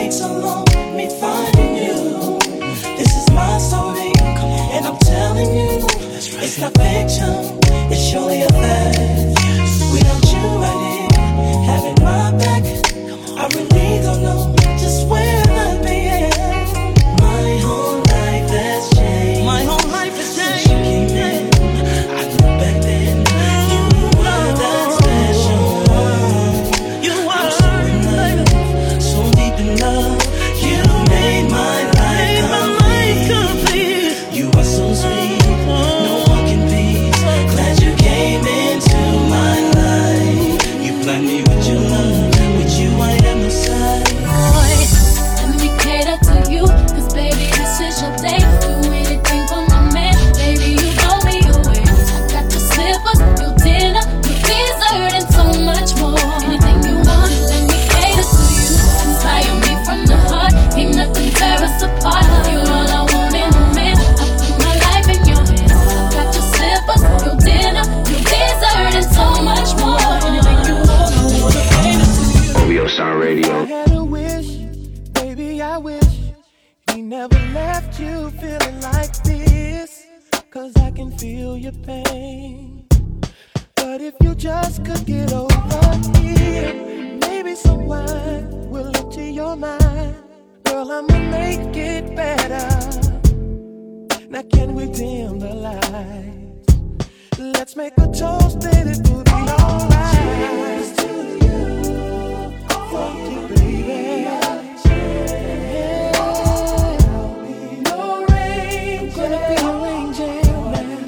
takes so long with me finding you. This is my story, and I'm telling you, it's not fiction, it's surely a fact. Without you right here, having my back, I really don't know just where I'd be at. My whole life has changed. My whole life has changed. Since you came in, I knew back then you were that special one. You are so in love, so deep in love. You made my life complete. You are so sweet, no one can beat. Glad you came into my life. You blind me with your love, with you I am no side. Let me cater to you, cause baby this is your day. Do anything for my man, baby you blow me away. I got your slippers, your dinner, your dessert and so much more. Anything you want, let me cater to you. Inspire me from the heart, ain't nothing tear us apart. You're all I want in a man, I put my life in your hands. I got your slippers, your dinner, your dessert and so much more. Anything you want, I wanna cater to you. OVO Sound Radio. I had a wish, baby, I wish he never left you feeling like this. Cause I can feel your pain. But if you just could get over here, maybe someone will look to your mind. Girl, I'ma make it better. Now can we dim the lights? Let's make a toast that it will be alright. Cheers to you, for you, baby. Yeah, I'll be your angel. Gonna be your angel, man.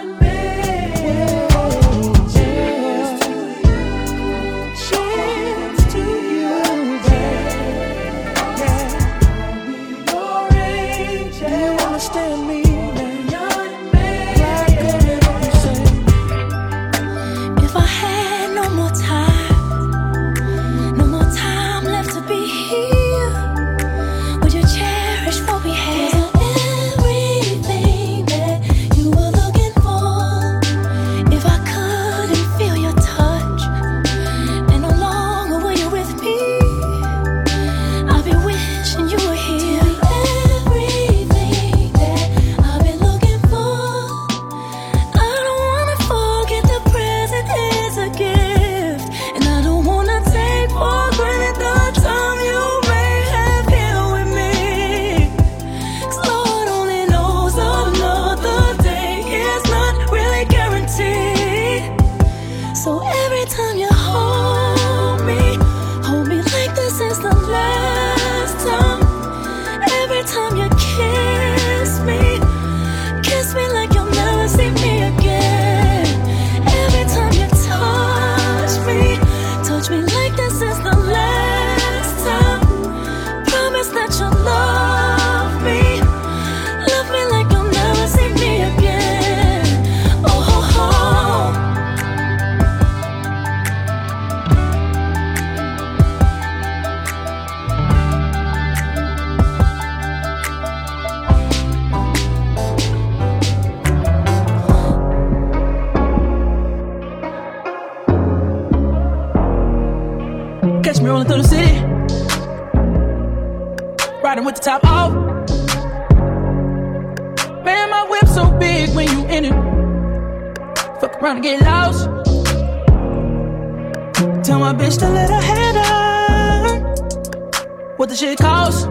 Cheers to you, cheers to you, baby. Yeah, I'll be your angel. Do you understand me, man? If I had no more time left to be here, would you cherish what we had? Everything that you were looking for. If I couldn't feel your touch, and no longer were you with me, I'll be wishing you were here. Everything that I've been looking for. I don't wanna forget the present is a gift, and I don't wanna take for granted the time you may have here with me. 'Cause Lord only knows another day is not really guaranteed. So every time you hold me like this is the last time. Every time you kiss me like you'll never see me again. Every time you touch me like this is the last time. Promise that you'll love me like you'll never see me again. Oh, oh, oh. Catch me rolling through the city, riding with the top off. Man, my whip so big when you in it. Fuck around and get lost. Tell my bitch to let her head on. What the shit cost?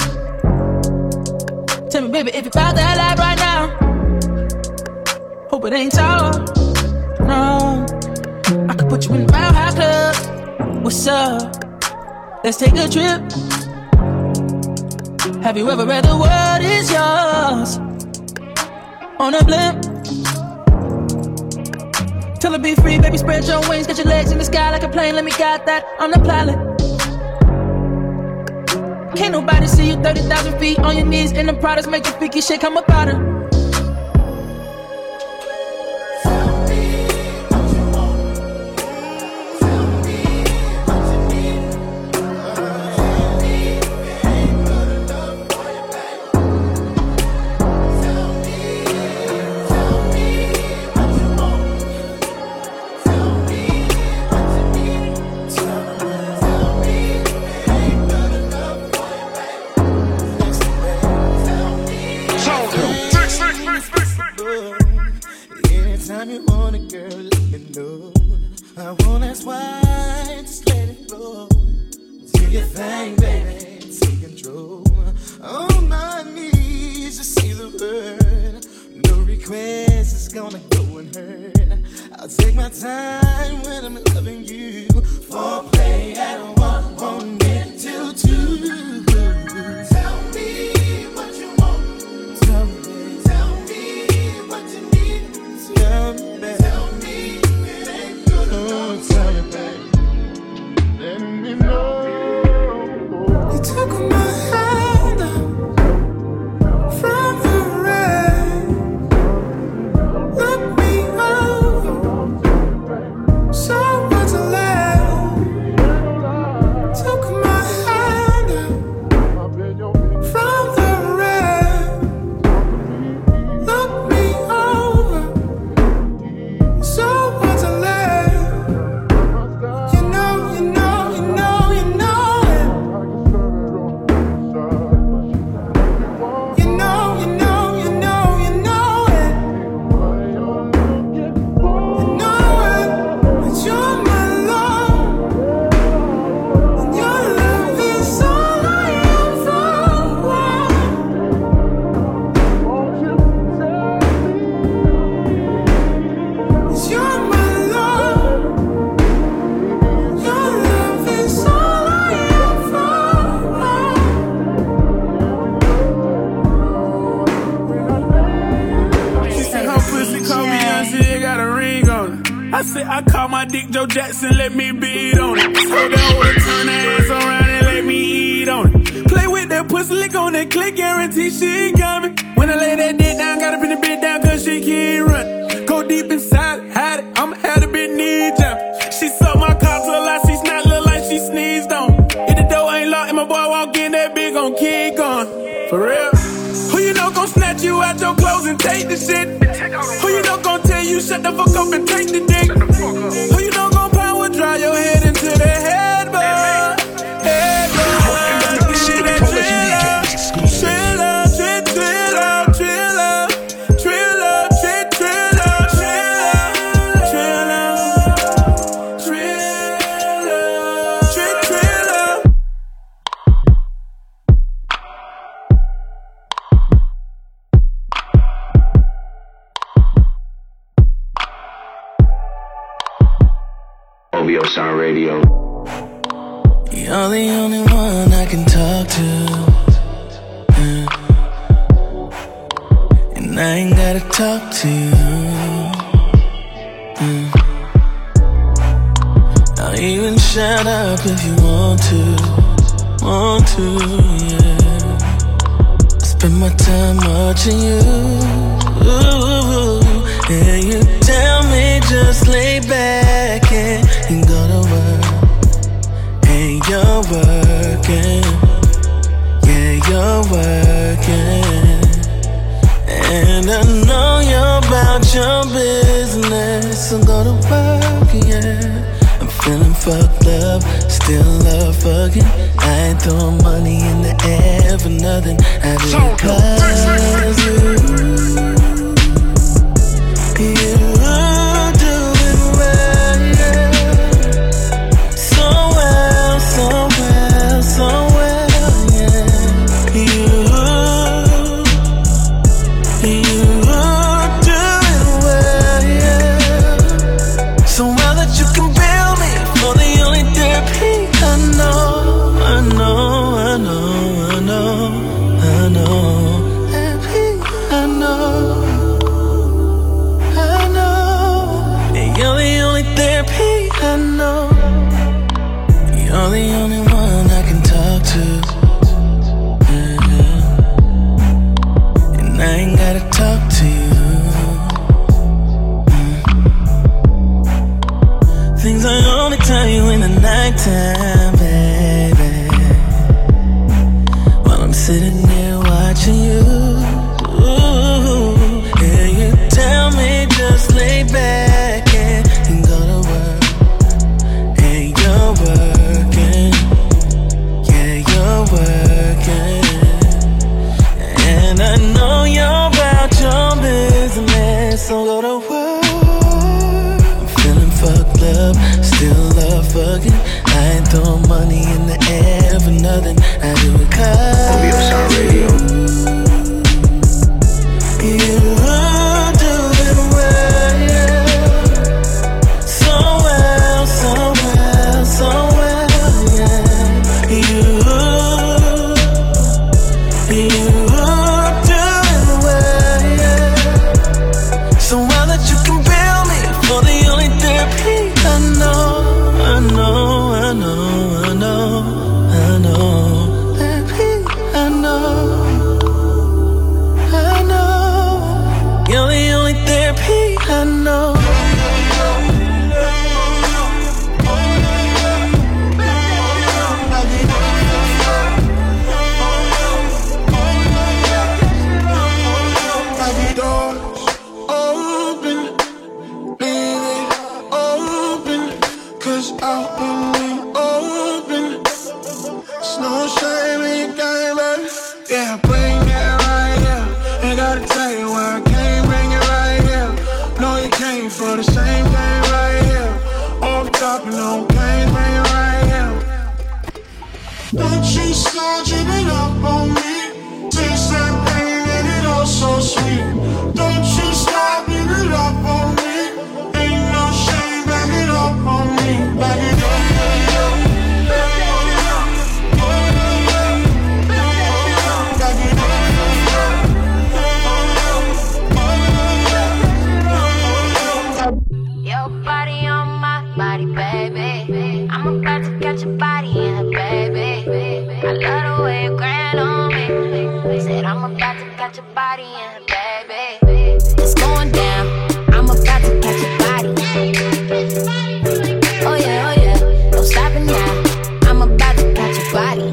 Tell me, baby, if you bout that life right now. Hope it ain't sour. No, I could put you in the Roundhouse Club. What's up? Let's take a trip. Have you ever read the world is yours on a blimp? Tell her be free, baby, spread your wings. Get your legs in the sky like a plane. Let me guide that, I'm the pilot. Can't nobody see you 30,000 feet on your knees. And the products make you freaky shit come up out of. Anytime you want it, girl, let me know. I won't ask why, just let it flow. Do your thing, baby, take control. On my knees to see the word. No request is gonna go unheard. I'll take my time when I'm loving you. Foreplay at 1, won't get till 2. Tell me what you want. Tell me what you need. Tell me, baby. Tell me it ain't good. Oh, tell me, baby. Let me know. You took my hand from the rain. Look me over. So what's a lamb? Took my hand from the rain. Look me over. So what's a lamb? You know it. You know it. You know it. That you're my love, and your love is all I ever want. You're my love, your love is all I ever want. She said her pussy call me young, she ain't got a ring on it. I said I call my dick Joe Jackson, let me beat on it. So that hoe to turn her ass around and let me eat on it. Play with that pussy, lick on that click, guarantee she ain't coming. When I lay that dick down, gotta pin the bitch down cause she can't run. Go deep inside, hide it, I'ma have the bitch knee jump. She suck my cock till I see snot, look like she sneezed on. If the door ain't locked and my boy walk in, that bitch gon' keep going. For real. Who you know gon' snatch you out your clothes and take the shit? Who you know gon' tell you shut the fuck up and take the dick? Who you know gon' power drive your head into the headboard? OVO Sound Radio. You're the only one I can talk to, and I ain't gotta talk to you. I'll even shut up if you want to, yeah. Spend my time watching you, and you tell me just lay back and you go to work. And you're working, yeah, you're working. And I know you're about your business, so go to work, yeah. I'm feeling fucked up, still love fucking. I ain't throwing money in the air for nothing. I do it 'cause you do it well, yeah. So well, yeah. You do it well, yeah. So well that you can bill me for the only therapy I know. And you're the only therapy I know. You're the only one I can talk to, and I ain't gotta talk to you. Things I only tell you in the nighttime, baby, while I'm sitting there watching you. And you tell me just lay back and go to work. And you're working, yeah, you're working. And I know you're about your business. and you are doing well, yeah. So well that you can bill me for the only therapy I know. Therapy, I know. You're the only therapy I know. Don't you start giving up on me. Taste that pain and it all so sweet. Don't you stop giving it up on me. Ain't no shame, back it up on me. Back it up. Your body on my body, baby. I'm about to catch your body in her, baby. I love the way you grind on me. Said I'm about to catch your body in her, baby. It's going down. I'm about to catch your body. Oh yeah, no stopping now. I'm about to catch your body.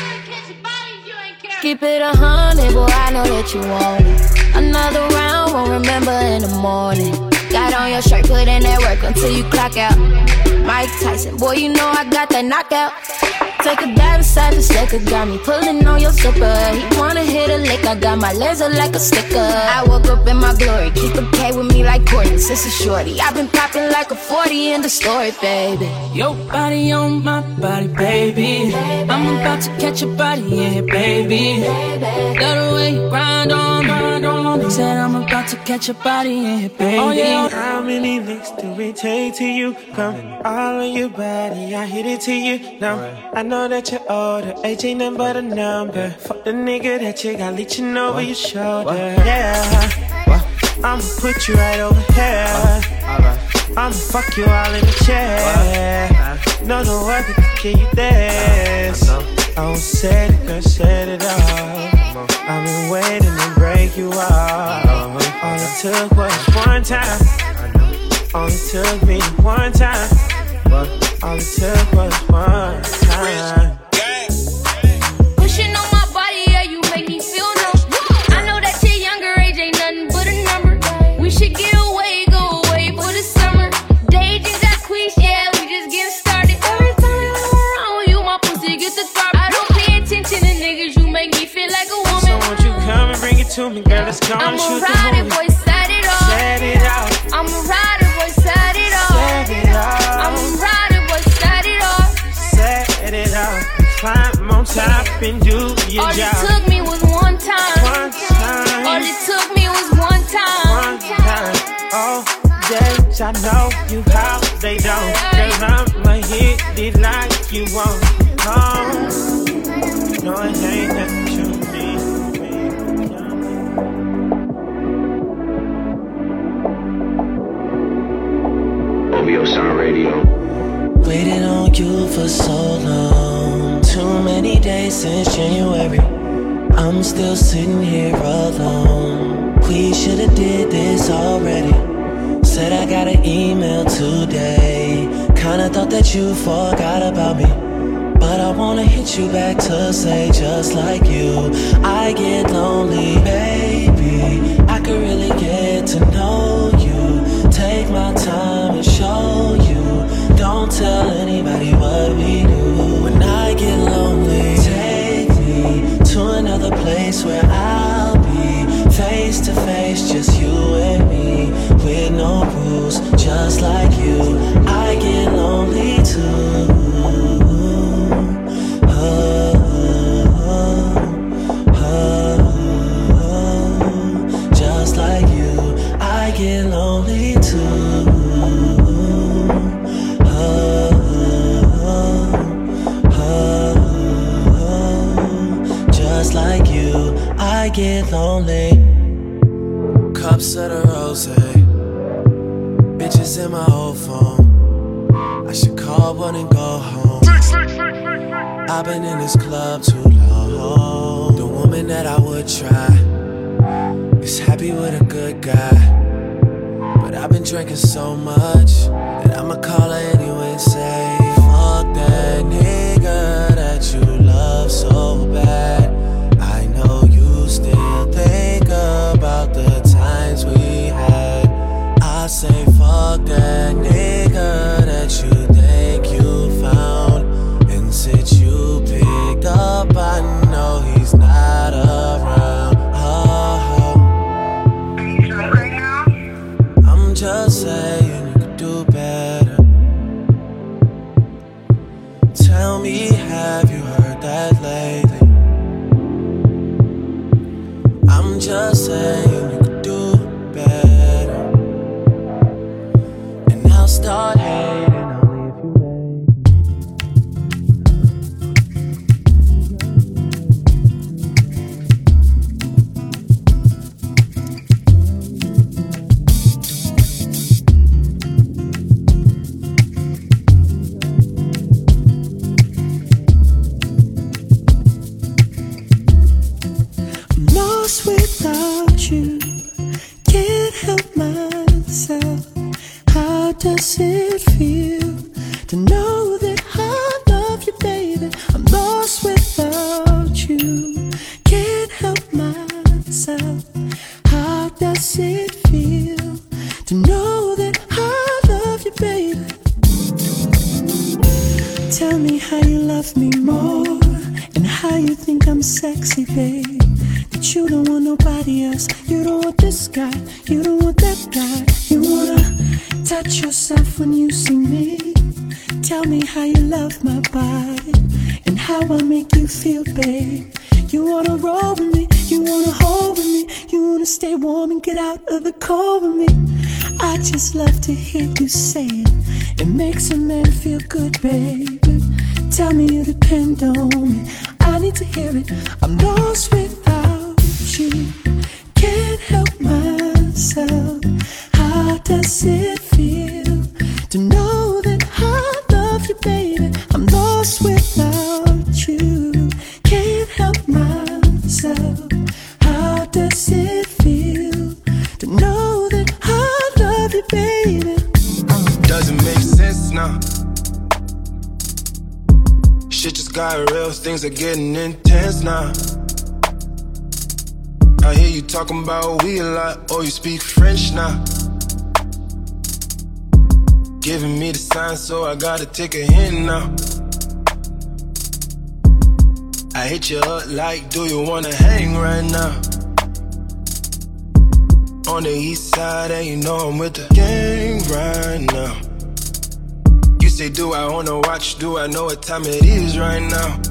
Keep it 100, boy, I know that you want it. Another round, won't remember in the morning. Got on your shirt, put in that work until you clock out. Mike Tyson, boy, you know I got that knockout. Take a dive inside the slicker, got me pulling on your zipper. He wanna hit a lick, I got my laser like a sticker. I woke up in my glory, keep a K with me like Courtney, sister shorty. I've been popping like a 40 in the story, baby. Your body on my body, baby. I'm about to catch your body, yeah, baby. Love the way you grind on me. Said I'm about to catch your body, yeah, baby. Oh yeah, how many licks do it take till you come all on your body? I hit it to you now. I know that you're older, age ain't nothing but a number. Fuck the nigga that you got leeching over your shoulder. Yeah, I'ma put you right over here. I'ma fuck you all in the chair. No other can give you this. I don't say it, girl, set it off. I've been waiting to break you off. All it took was one time. Only took me one time. All it took was one time. Pushing on my body, yeah, you make me feel numb. I know that your younger age ain't nothing but a number. We should get away, go away for the summer. Dating got queasy, yeah, we just getting started. Every time I'm around you, my pussy gets the throb. I don't pay attention to niggas, you make me feel like a woman. So won't you come and bring it to me, girl, let's go and shoot the movie. I'ma ride it, boy, set it off. Set it out. I'ma ride it, boy, set it off. Set it out. I'ma ride it, boy, set it off. Set it out. Climb on top and do your All job. it took me was one time. One time. All it took me was one time. One time. Oh, days I know you how they don't. Cause I'ma hit it like you want. Oh, no, it ain't nothing to me. OVO Sound Radio. Waited on you for so long. Too many days since January. I'm still sitting here alone. We should've did this already. Said I got an email today. Kinda thought that you forgot about me. But I wanna hit you back to say just like you, I get lonely, baby. I could really get to know you. Take my time and show you. Don't tell anybody what we do. When I get lonely, take me to another place where I'll be face to face, just you and me, with no rules, just like you. I get lonely too. Just like you, I get lonely too. Just like like you, I get lonely. Cups of the rosé, bitches in my old phone. I should call one and go home. I've been in this club too long. The woman that I would try is happy with a good guy, but I've been drinking so much that I'ma call her anyway and say, fuck that nigga that you love so bad. I know you still think about the times we had. I say fuck that nigga that you think you found, and since you picked up, I know he's not around. I'm just saying you could do better. Tell me, have you heard that lately? I'm just saying you could do better, and I'll start hating. Without you, can't help myself. How does it feel to know that I love you, baby? I'm lost without you, can't help myself. How does it feel to know that I love you, baby? Tell me how you love me more, and how you think I'm sexy, babe. You don't want nobody else. You don't want this guy. You don't want that guy. You wanna touch yourself when you see me. Tell me how you love my body and how I make you feel, babe. You wanna roll with me. You wanna hold with me. You wanna stay warm and get out of the cold with me. I just love to hear you say it. It makes a man feel good, baby. Tell me you depend on me. I need to hear it. I'm lost without you, can't help myself. How does it feel to know that I love you, baby? I'm lost without you, can't help myself. How does it feel to know that I love you, baby? Doesn't make sense now. Shit just got real, things are getting intense now. I hear you talking about we a lot, oh you speak French now. Giving me the sign, so I gotta take a hint now. I hit you up like, do you wanna hang right now? On the east side, and you know I'm with the gang right now. You say, do I wanna watch, do I know what time it is right now?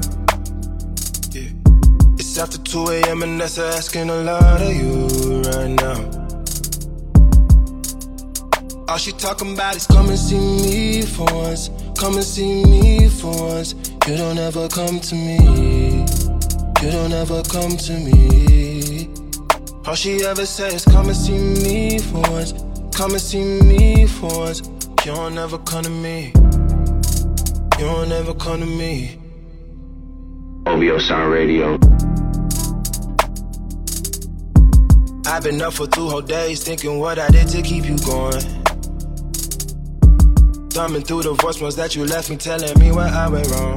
It's after 2 a.m. and that's asking a lot of you right now. All she talking about is come and see me for once. Come and see me for once. You don't ever come to me. You don't ever come to me. All she ever says is come and see me for once. Come and see me for once. You don't ever come to me. You don't ever come to me. OVO Sound Radio. I've been up for 2 whole days thinking what I did to keep you going. Thumbing through the voicemails that you left me, telling me where I went wrong.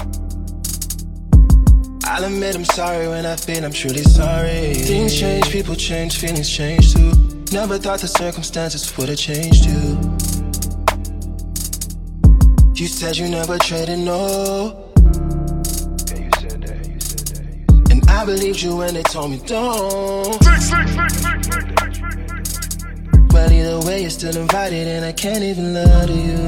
I'll admit I'm sorry when I feel I'm truly sorry. Things change, people change, feelings change too. Never thought the circumstances would have changed you. You said you never traded, no. I believed you when they told me don't. Well, either way, you're still invited, and I can't even lie to you.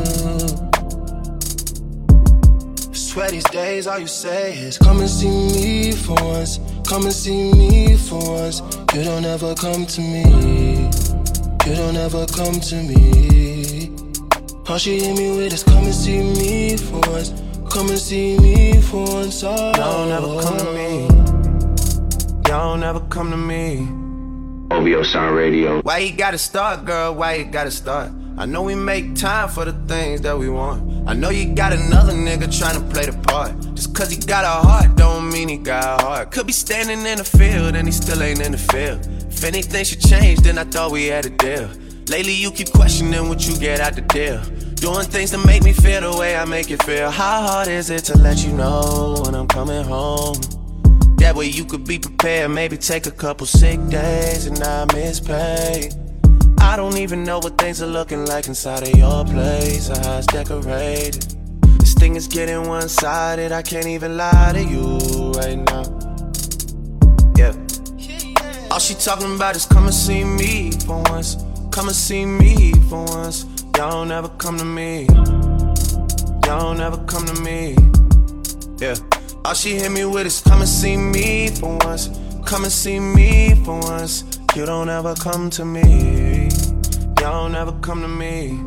I swear these days, all you say is come and see me for once. Come and see me for once. You don't ever come to me. You don't ever come to me. All she hit me with is come and see me for once. Come and see me for once. Oh, don't ever come to me. y'all don't ever come to me. OVO Sound Radio. Why you gotta start, girl? Why you gotta start? I know we make time for the things that we want. I know you got another nigga tryna play the part. Just cause he got a heart, don't mean he got a heart. Could be standing in the field and he still ain't in the field. If anything should change, then I thought we had a deal. Lately you keep questioning what you get out the deal. Doing things to make me feel the way I make you feel. How hard is it to let you know when I'm coming home? That way you could be prepared, maybe take a couple sick days and not miss pay. I don't even know what things are looking like inside of your place or how it's decorated. This thing is getting one-sided, I can't even lie to you right now. Yeah. All she talking about is come and see me for once. Come and see me for once. Y'all don't ever come to me. Y'all don't ever come to me. Yeah. All she hit me with is come and see me for once. Come and see me for once. You don't ever come to me. Y'all don't ever come to me.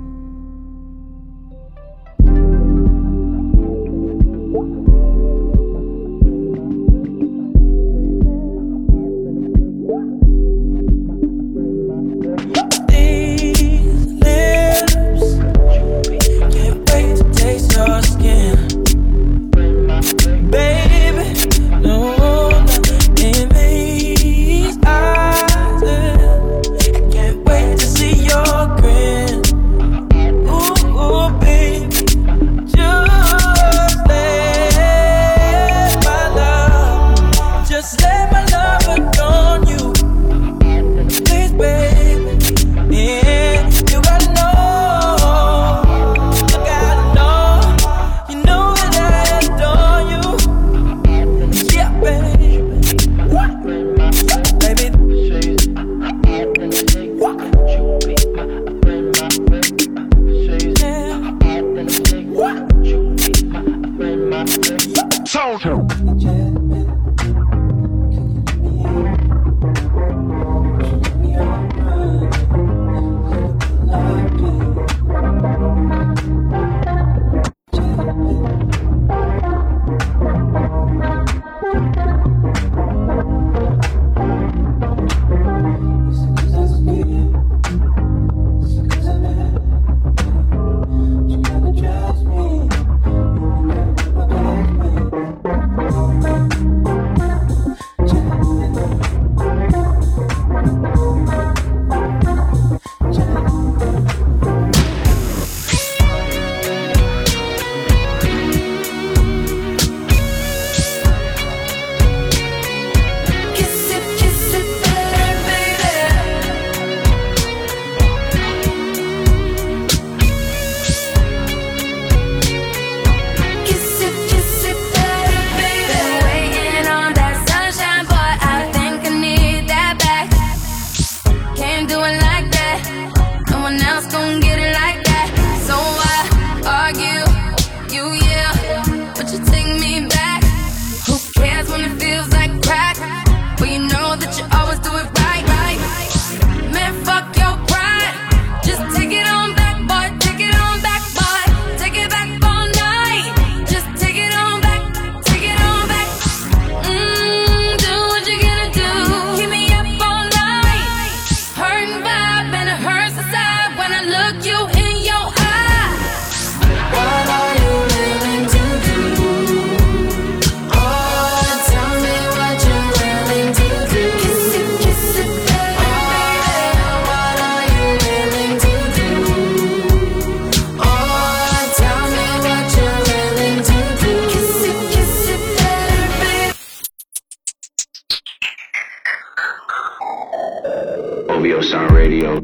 OVO Sound Radio.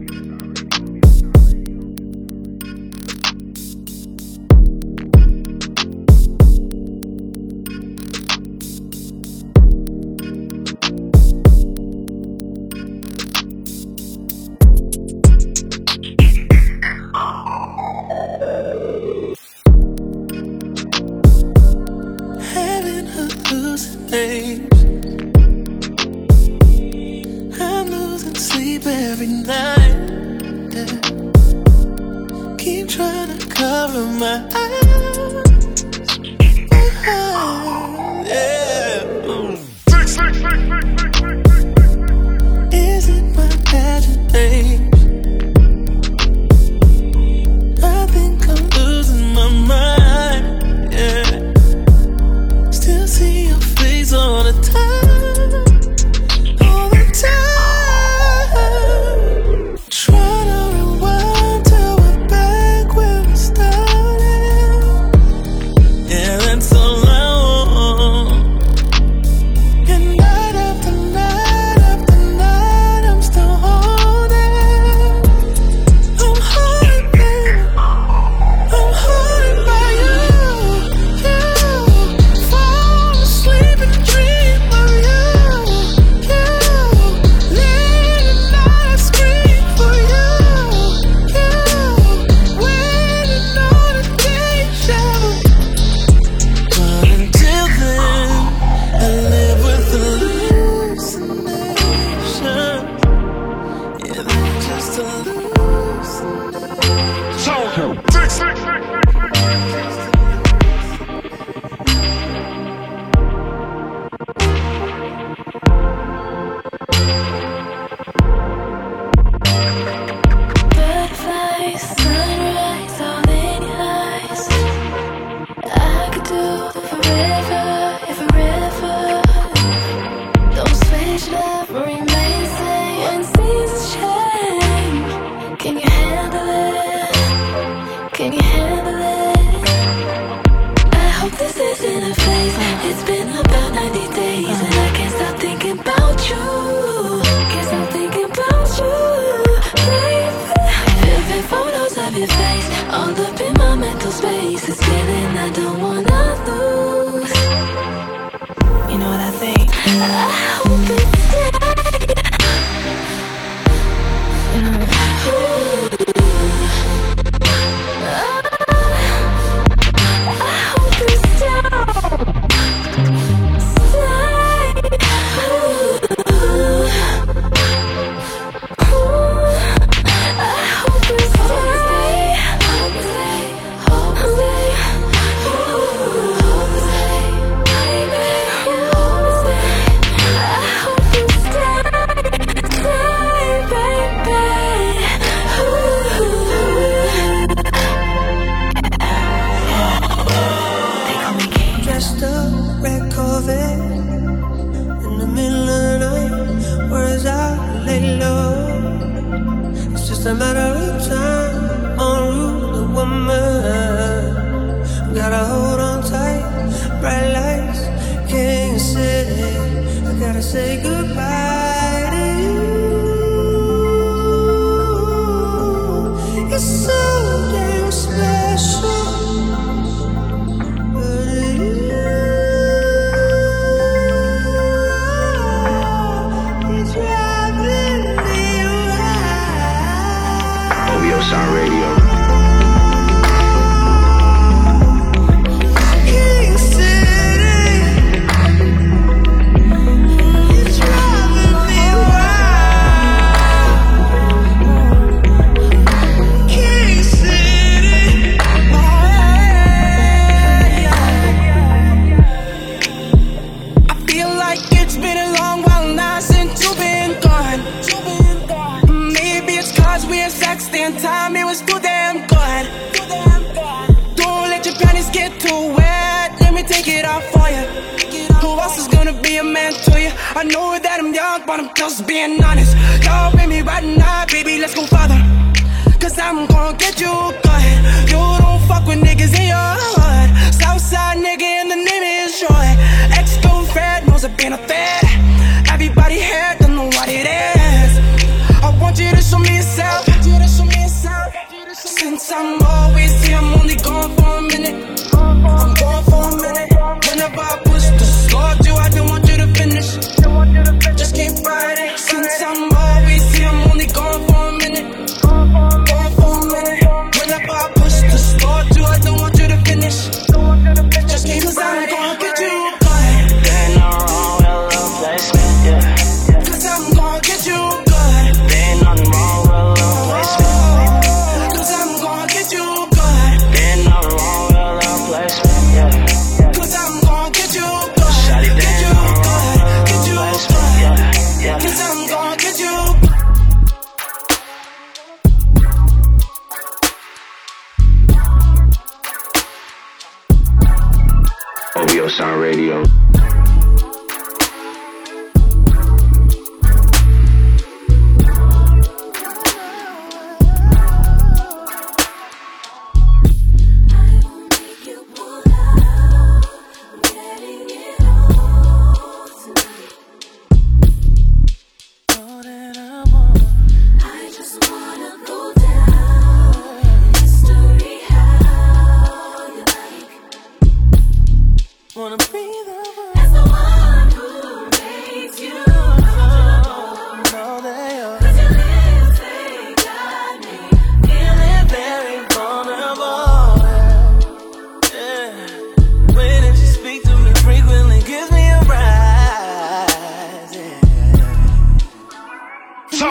Having hallucinations. I'm losing sleep every night. Yeah. Keep trying to cover my eyes. Yeah. Is it my imagination? I think I'm losing my mind, yeah. Still see your face all the time, all the time. Try to rewind till we're back where we started. Yeah, that's all I want. And night after night after night, I'm still haunted. I'm haunted, baby. I'm haunted by you. Fall asleep and dream of you. Late at night I scream for you. Waiting on a deja vu. But until then, I live with hallucination. Yeah, they're just Butterflies, sunrise, all in your eyes. I could do forever, if forever. Don't switch, love remain same when seasons change. Can you handle it? Can you handle it? I hope this isn't a phase. It's been about 90 days and I can't stop thinking about you. Can't stop thinking about you, baby. Vivid photos of your face all up in my mental space. It's feeling I don't wanna lose. You know what I think? I hope it stays. I hope it dressed up, red Corvette, in the middle of the night. Where's I lay low? It's just a matter of time. En route, the woman. Gotta hold on tight. Bright lights, King City. I gotta say goodbye to you. It's so damn special. OVO Sound Radio. King City, you're driving me wild. King City, I feel like it's been a long while now since you've been gone. Maybe it's cause we had sex the time, it was too damn good. Don't let your panties get too wet, let me take it off for you. Who else is gonna be a man to you? I know that I'm young, but I'm just being honest. Y'all with me right now, baby, let's go further. Cause I'm gonna get you good. You don't fuck with niggas in your hood. Southside nigga and the name is Joy. Ex-girlfriend knows I've been a threat. Everybody here don't know what it is. I want you to show me yourself. Since I'm always here, I'm only gone for a minute. I'm gone for a minute. Whenever I push the start you, I don't want you to finish. Just keep riding. Since I'm always here, I'm only gone for a minute. Gone for a minute. Whenever I push the start you, I don't want you to finish. Just keep cause I'm gonna get you good. There's no wrong with a little placement, yeah. Cause I'm gonna get you good. There ain't nothing wrong with a little placement. Cause I'm gonna get you good. There ain't nothing wrong with a little placement, yeah. Cause I'm gonna get you good. Shawty, there Get ain't you nothing wrong good. with a Get little you placement. good.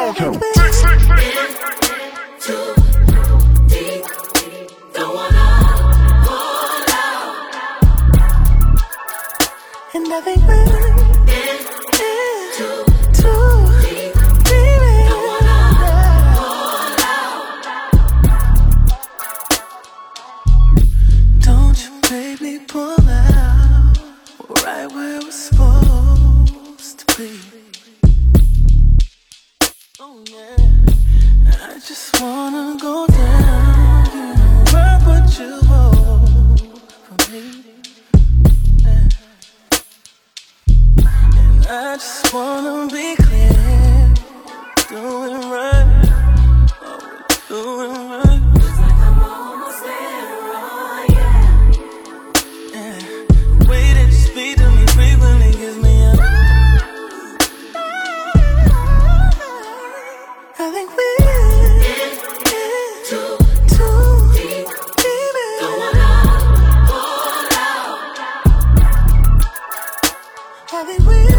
Soto. And I think we're too deep, baby. Don't you, baby, pull out right where we're supposed to be. Oh yeah, I just wanna go down, work what you hold for me. I just wanna be clear, doing right, doing right. Just like I'm almost there, oh yeah. The way that you speak to me frequently gives me a I think we're too deep, baby. I think we're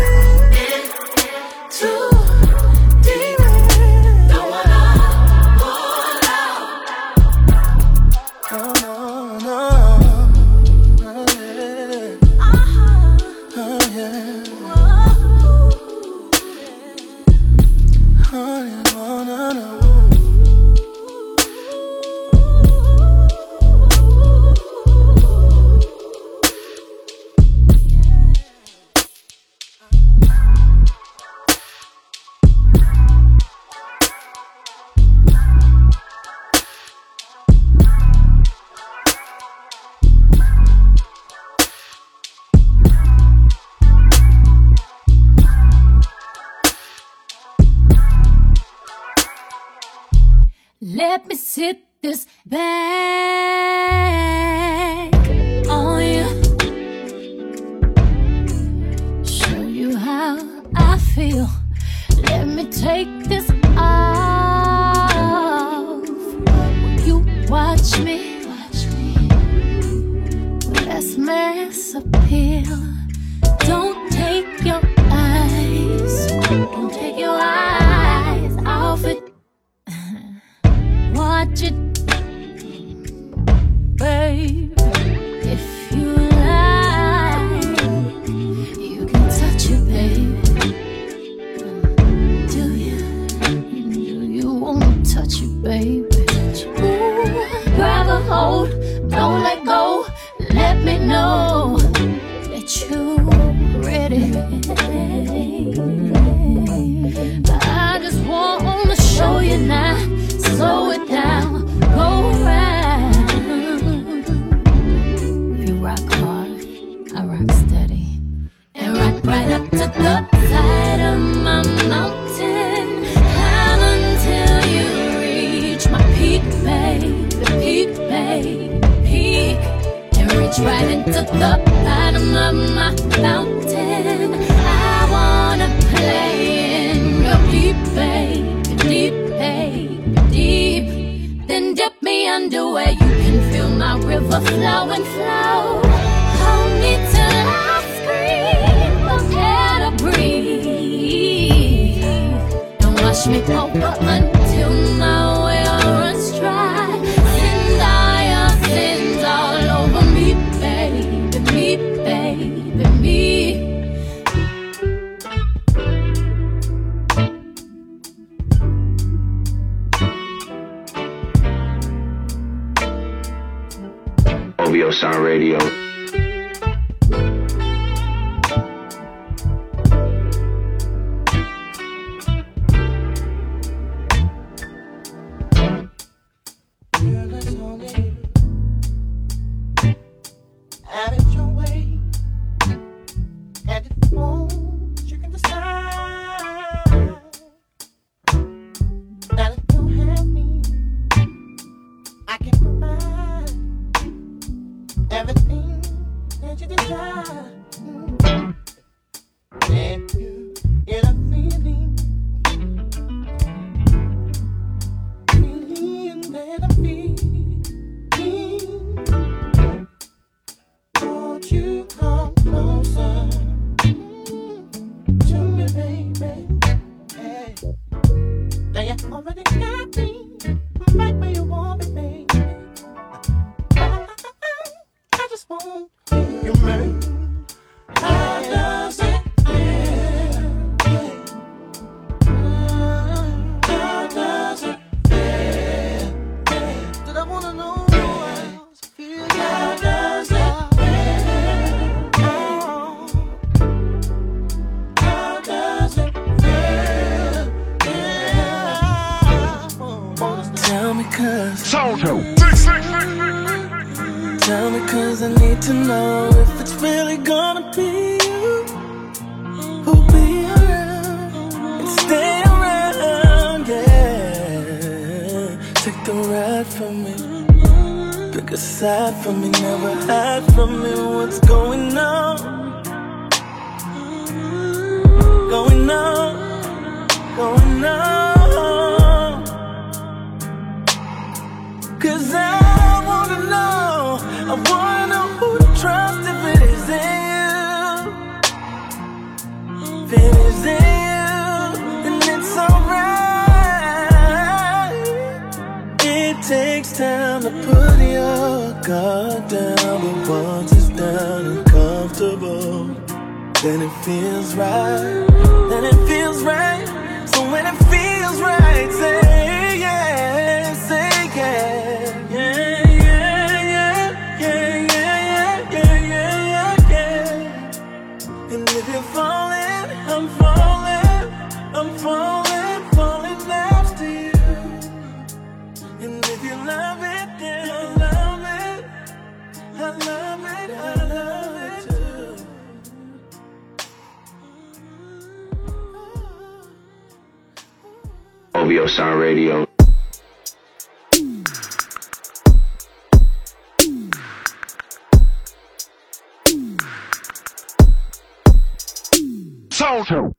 too deep. Don't wanna fall out. Oh no, no. Oh yeah. Oh yeah. Oh yeah. Oh no, no. Let me sit this back on you. Show you how I feel. Let me take this off. You watch me. Let's mass appeal. Don't take your eyes. Don't take your eyes off it. Watch it, babe. If you like, you can touch it, babe. Do you wanna touch it, baby? Ooh, grab a hold, don't let go. Let me know that you're ready. I just wanna show you now. Slow it down, go round. You rock hard, I rock steady. And rock right up to the side of my mountain. Climb until you reach my peak, babe. Peak, babe, peak. And reach right into the bottom of my mountain. I wanna play in your deep, babe. Deep, babe. Deep, then dip me under where you can feel my river flow and flow. Hold me till I scream, forget to breathe. And wash me over until my well runs dry. Send all your sins all over me, baby, me, baby, me. OVO Sound Radio. Have it your way. At the phone, you can decide. Now that you have me, I can provide everything Tell me 'cause I need to know if it's really gonna be you who'll be around and stay around, yeah. Take the ride from me, pick a side from me, never hide from me what's going on. Going on, going on. 'Cause I wanna know who to trust if it is in you. If it is in you, then it's alright. It takes time to put your guard down, but once it's down and comfortable, then it feels right. Then it feels right. So when it feels right, say yeah, say yeah, yeah. Falling, I'm falling, I'm falling, falling after you. And if you love it, then I love it, I love it, I love it too. OVO Sound Radio. Soto.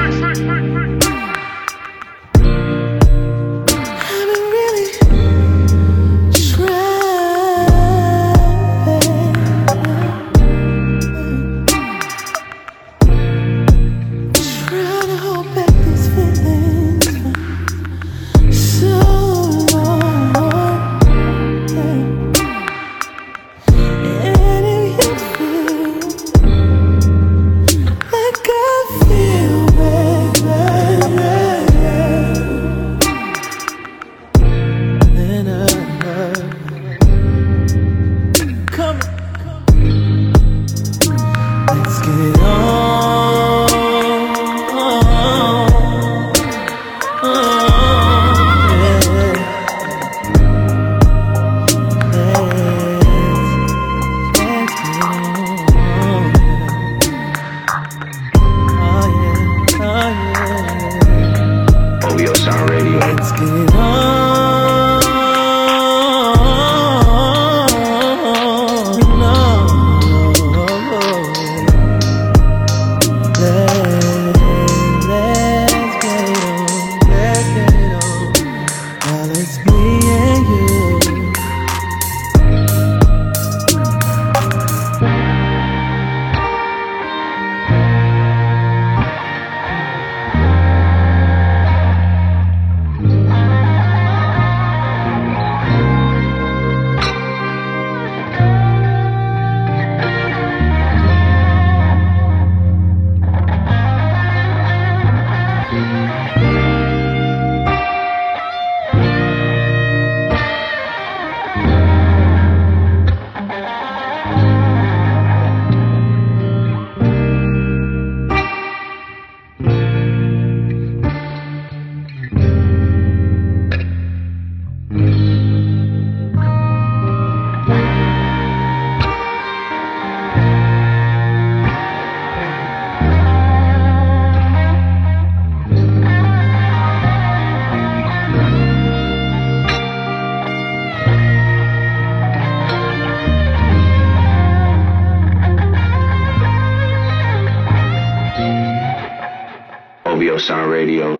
Sound Radio.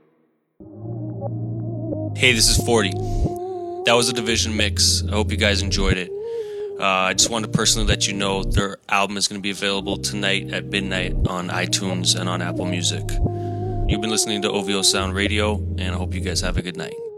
Hey, this is 40. That was a Division mix. I hope you guys enjoyed it. I just wanted to personally let you know their album is going to be available tonight at midnight on iTunes and on Apple Music. You've been listening to OVO Sound Radio, and I hope you guys have a good night.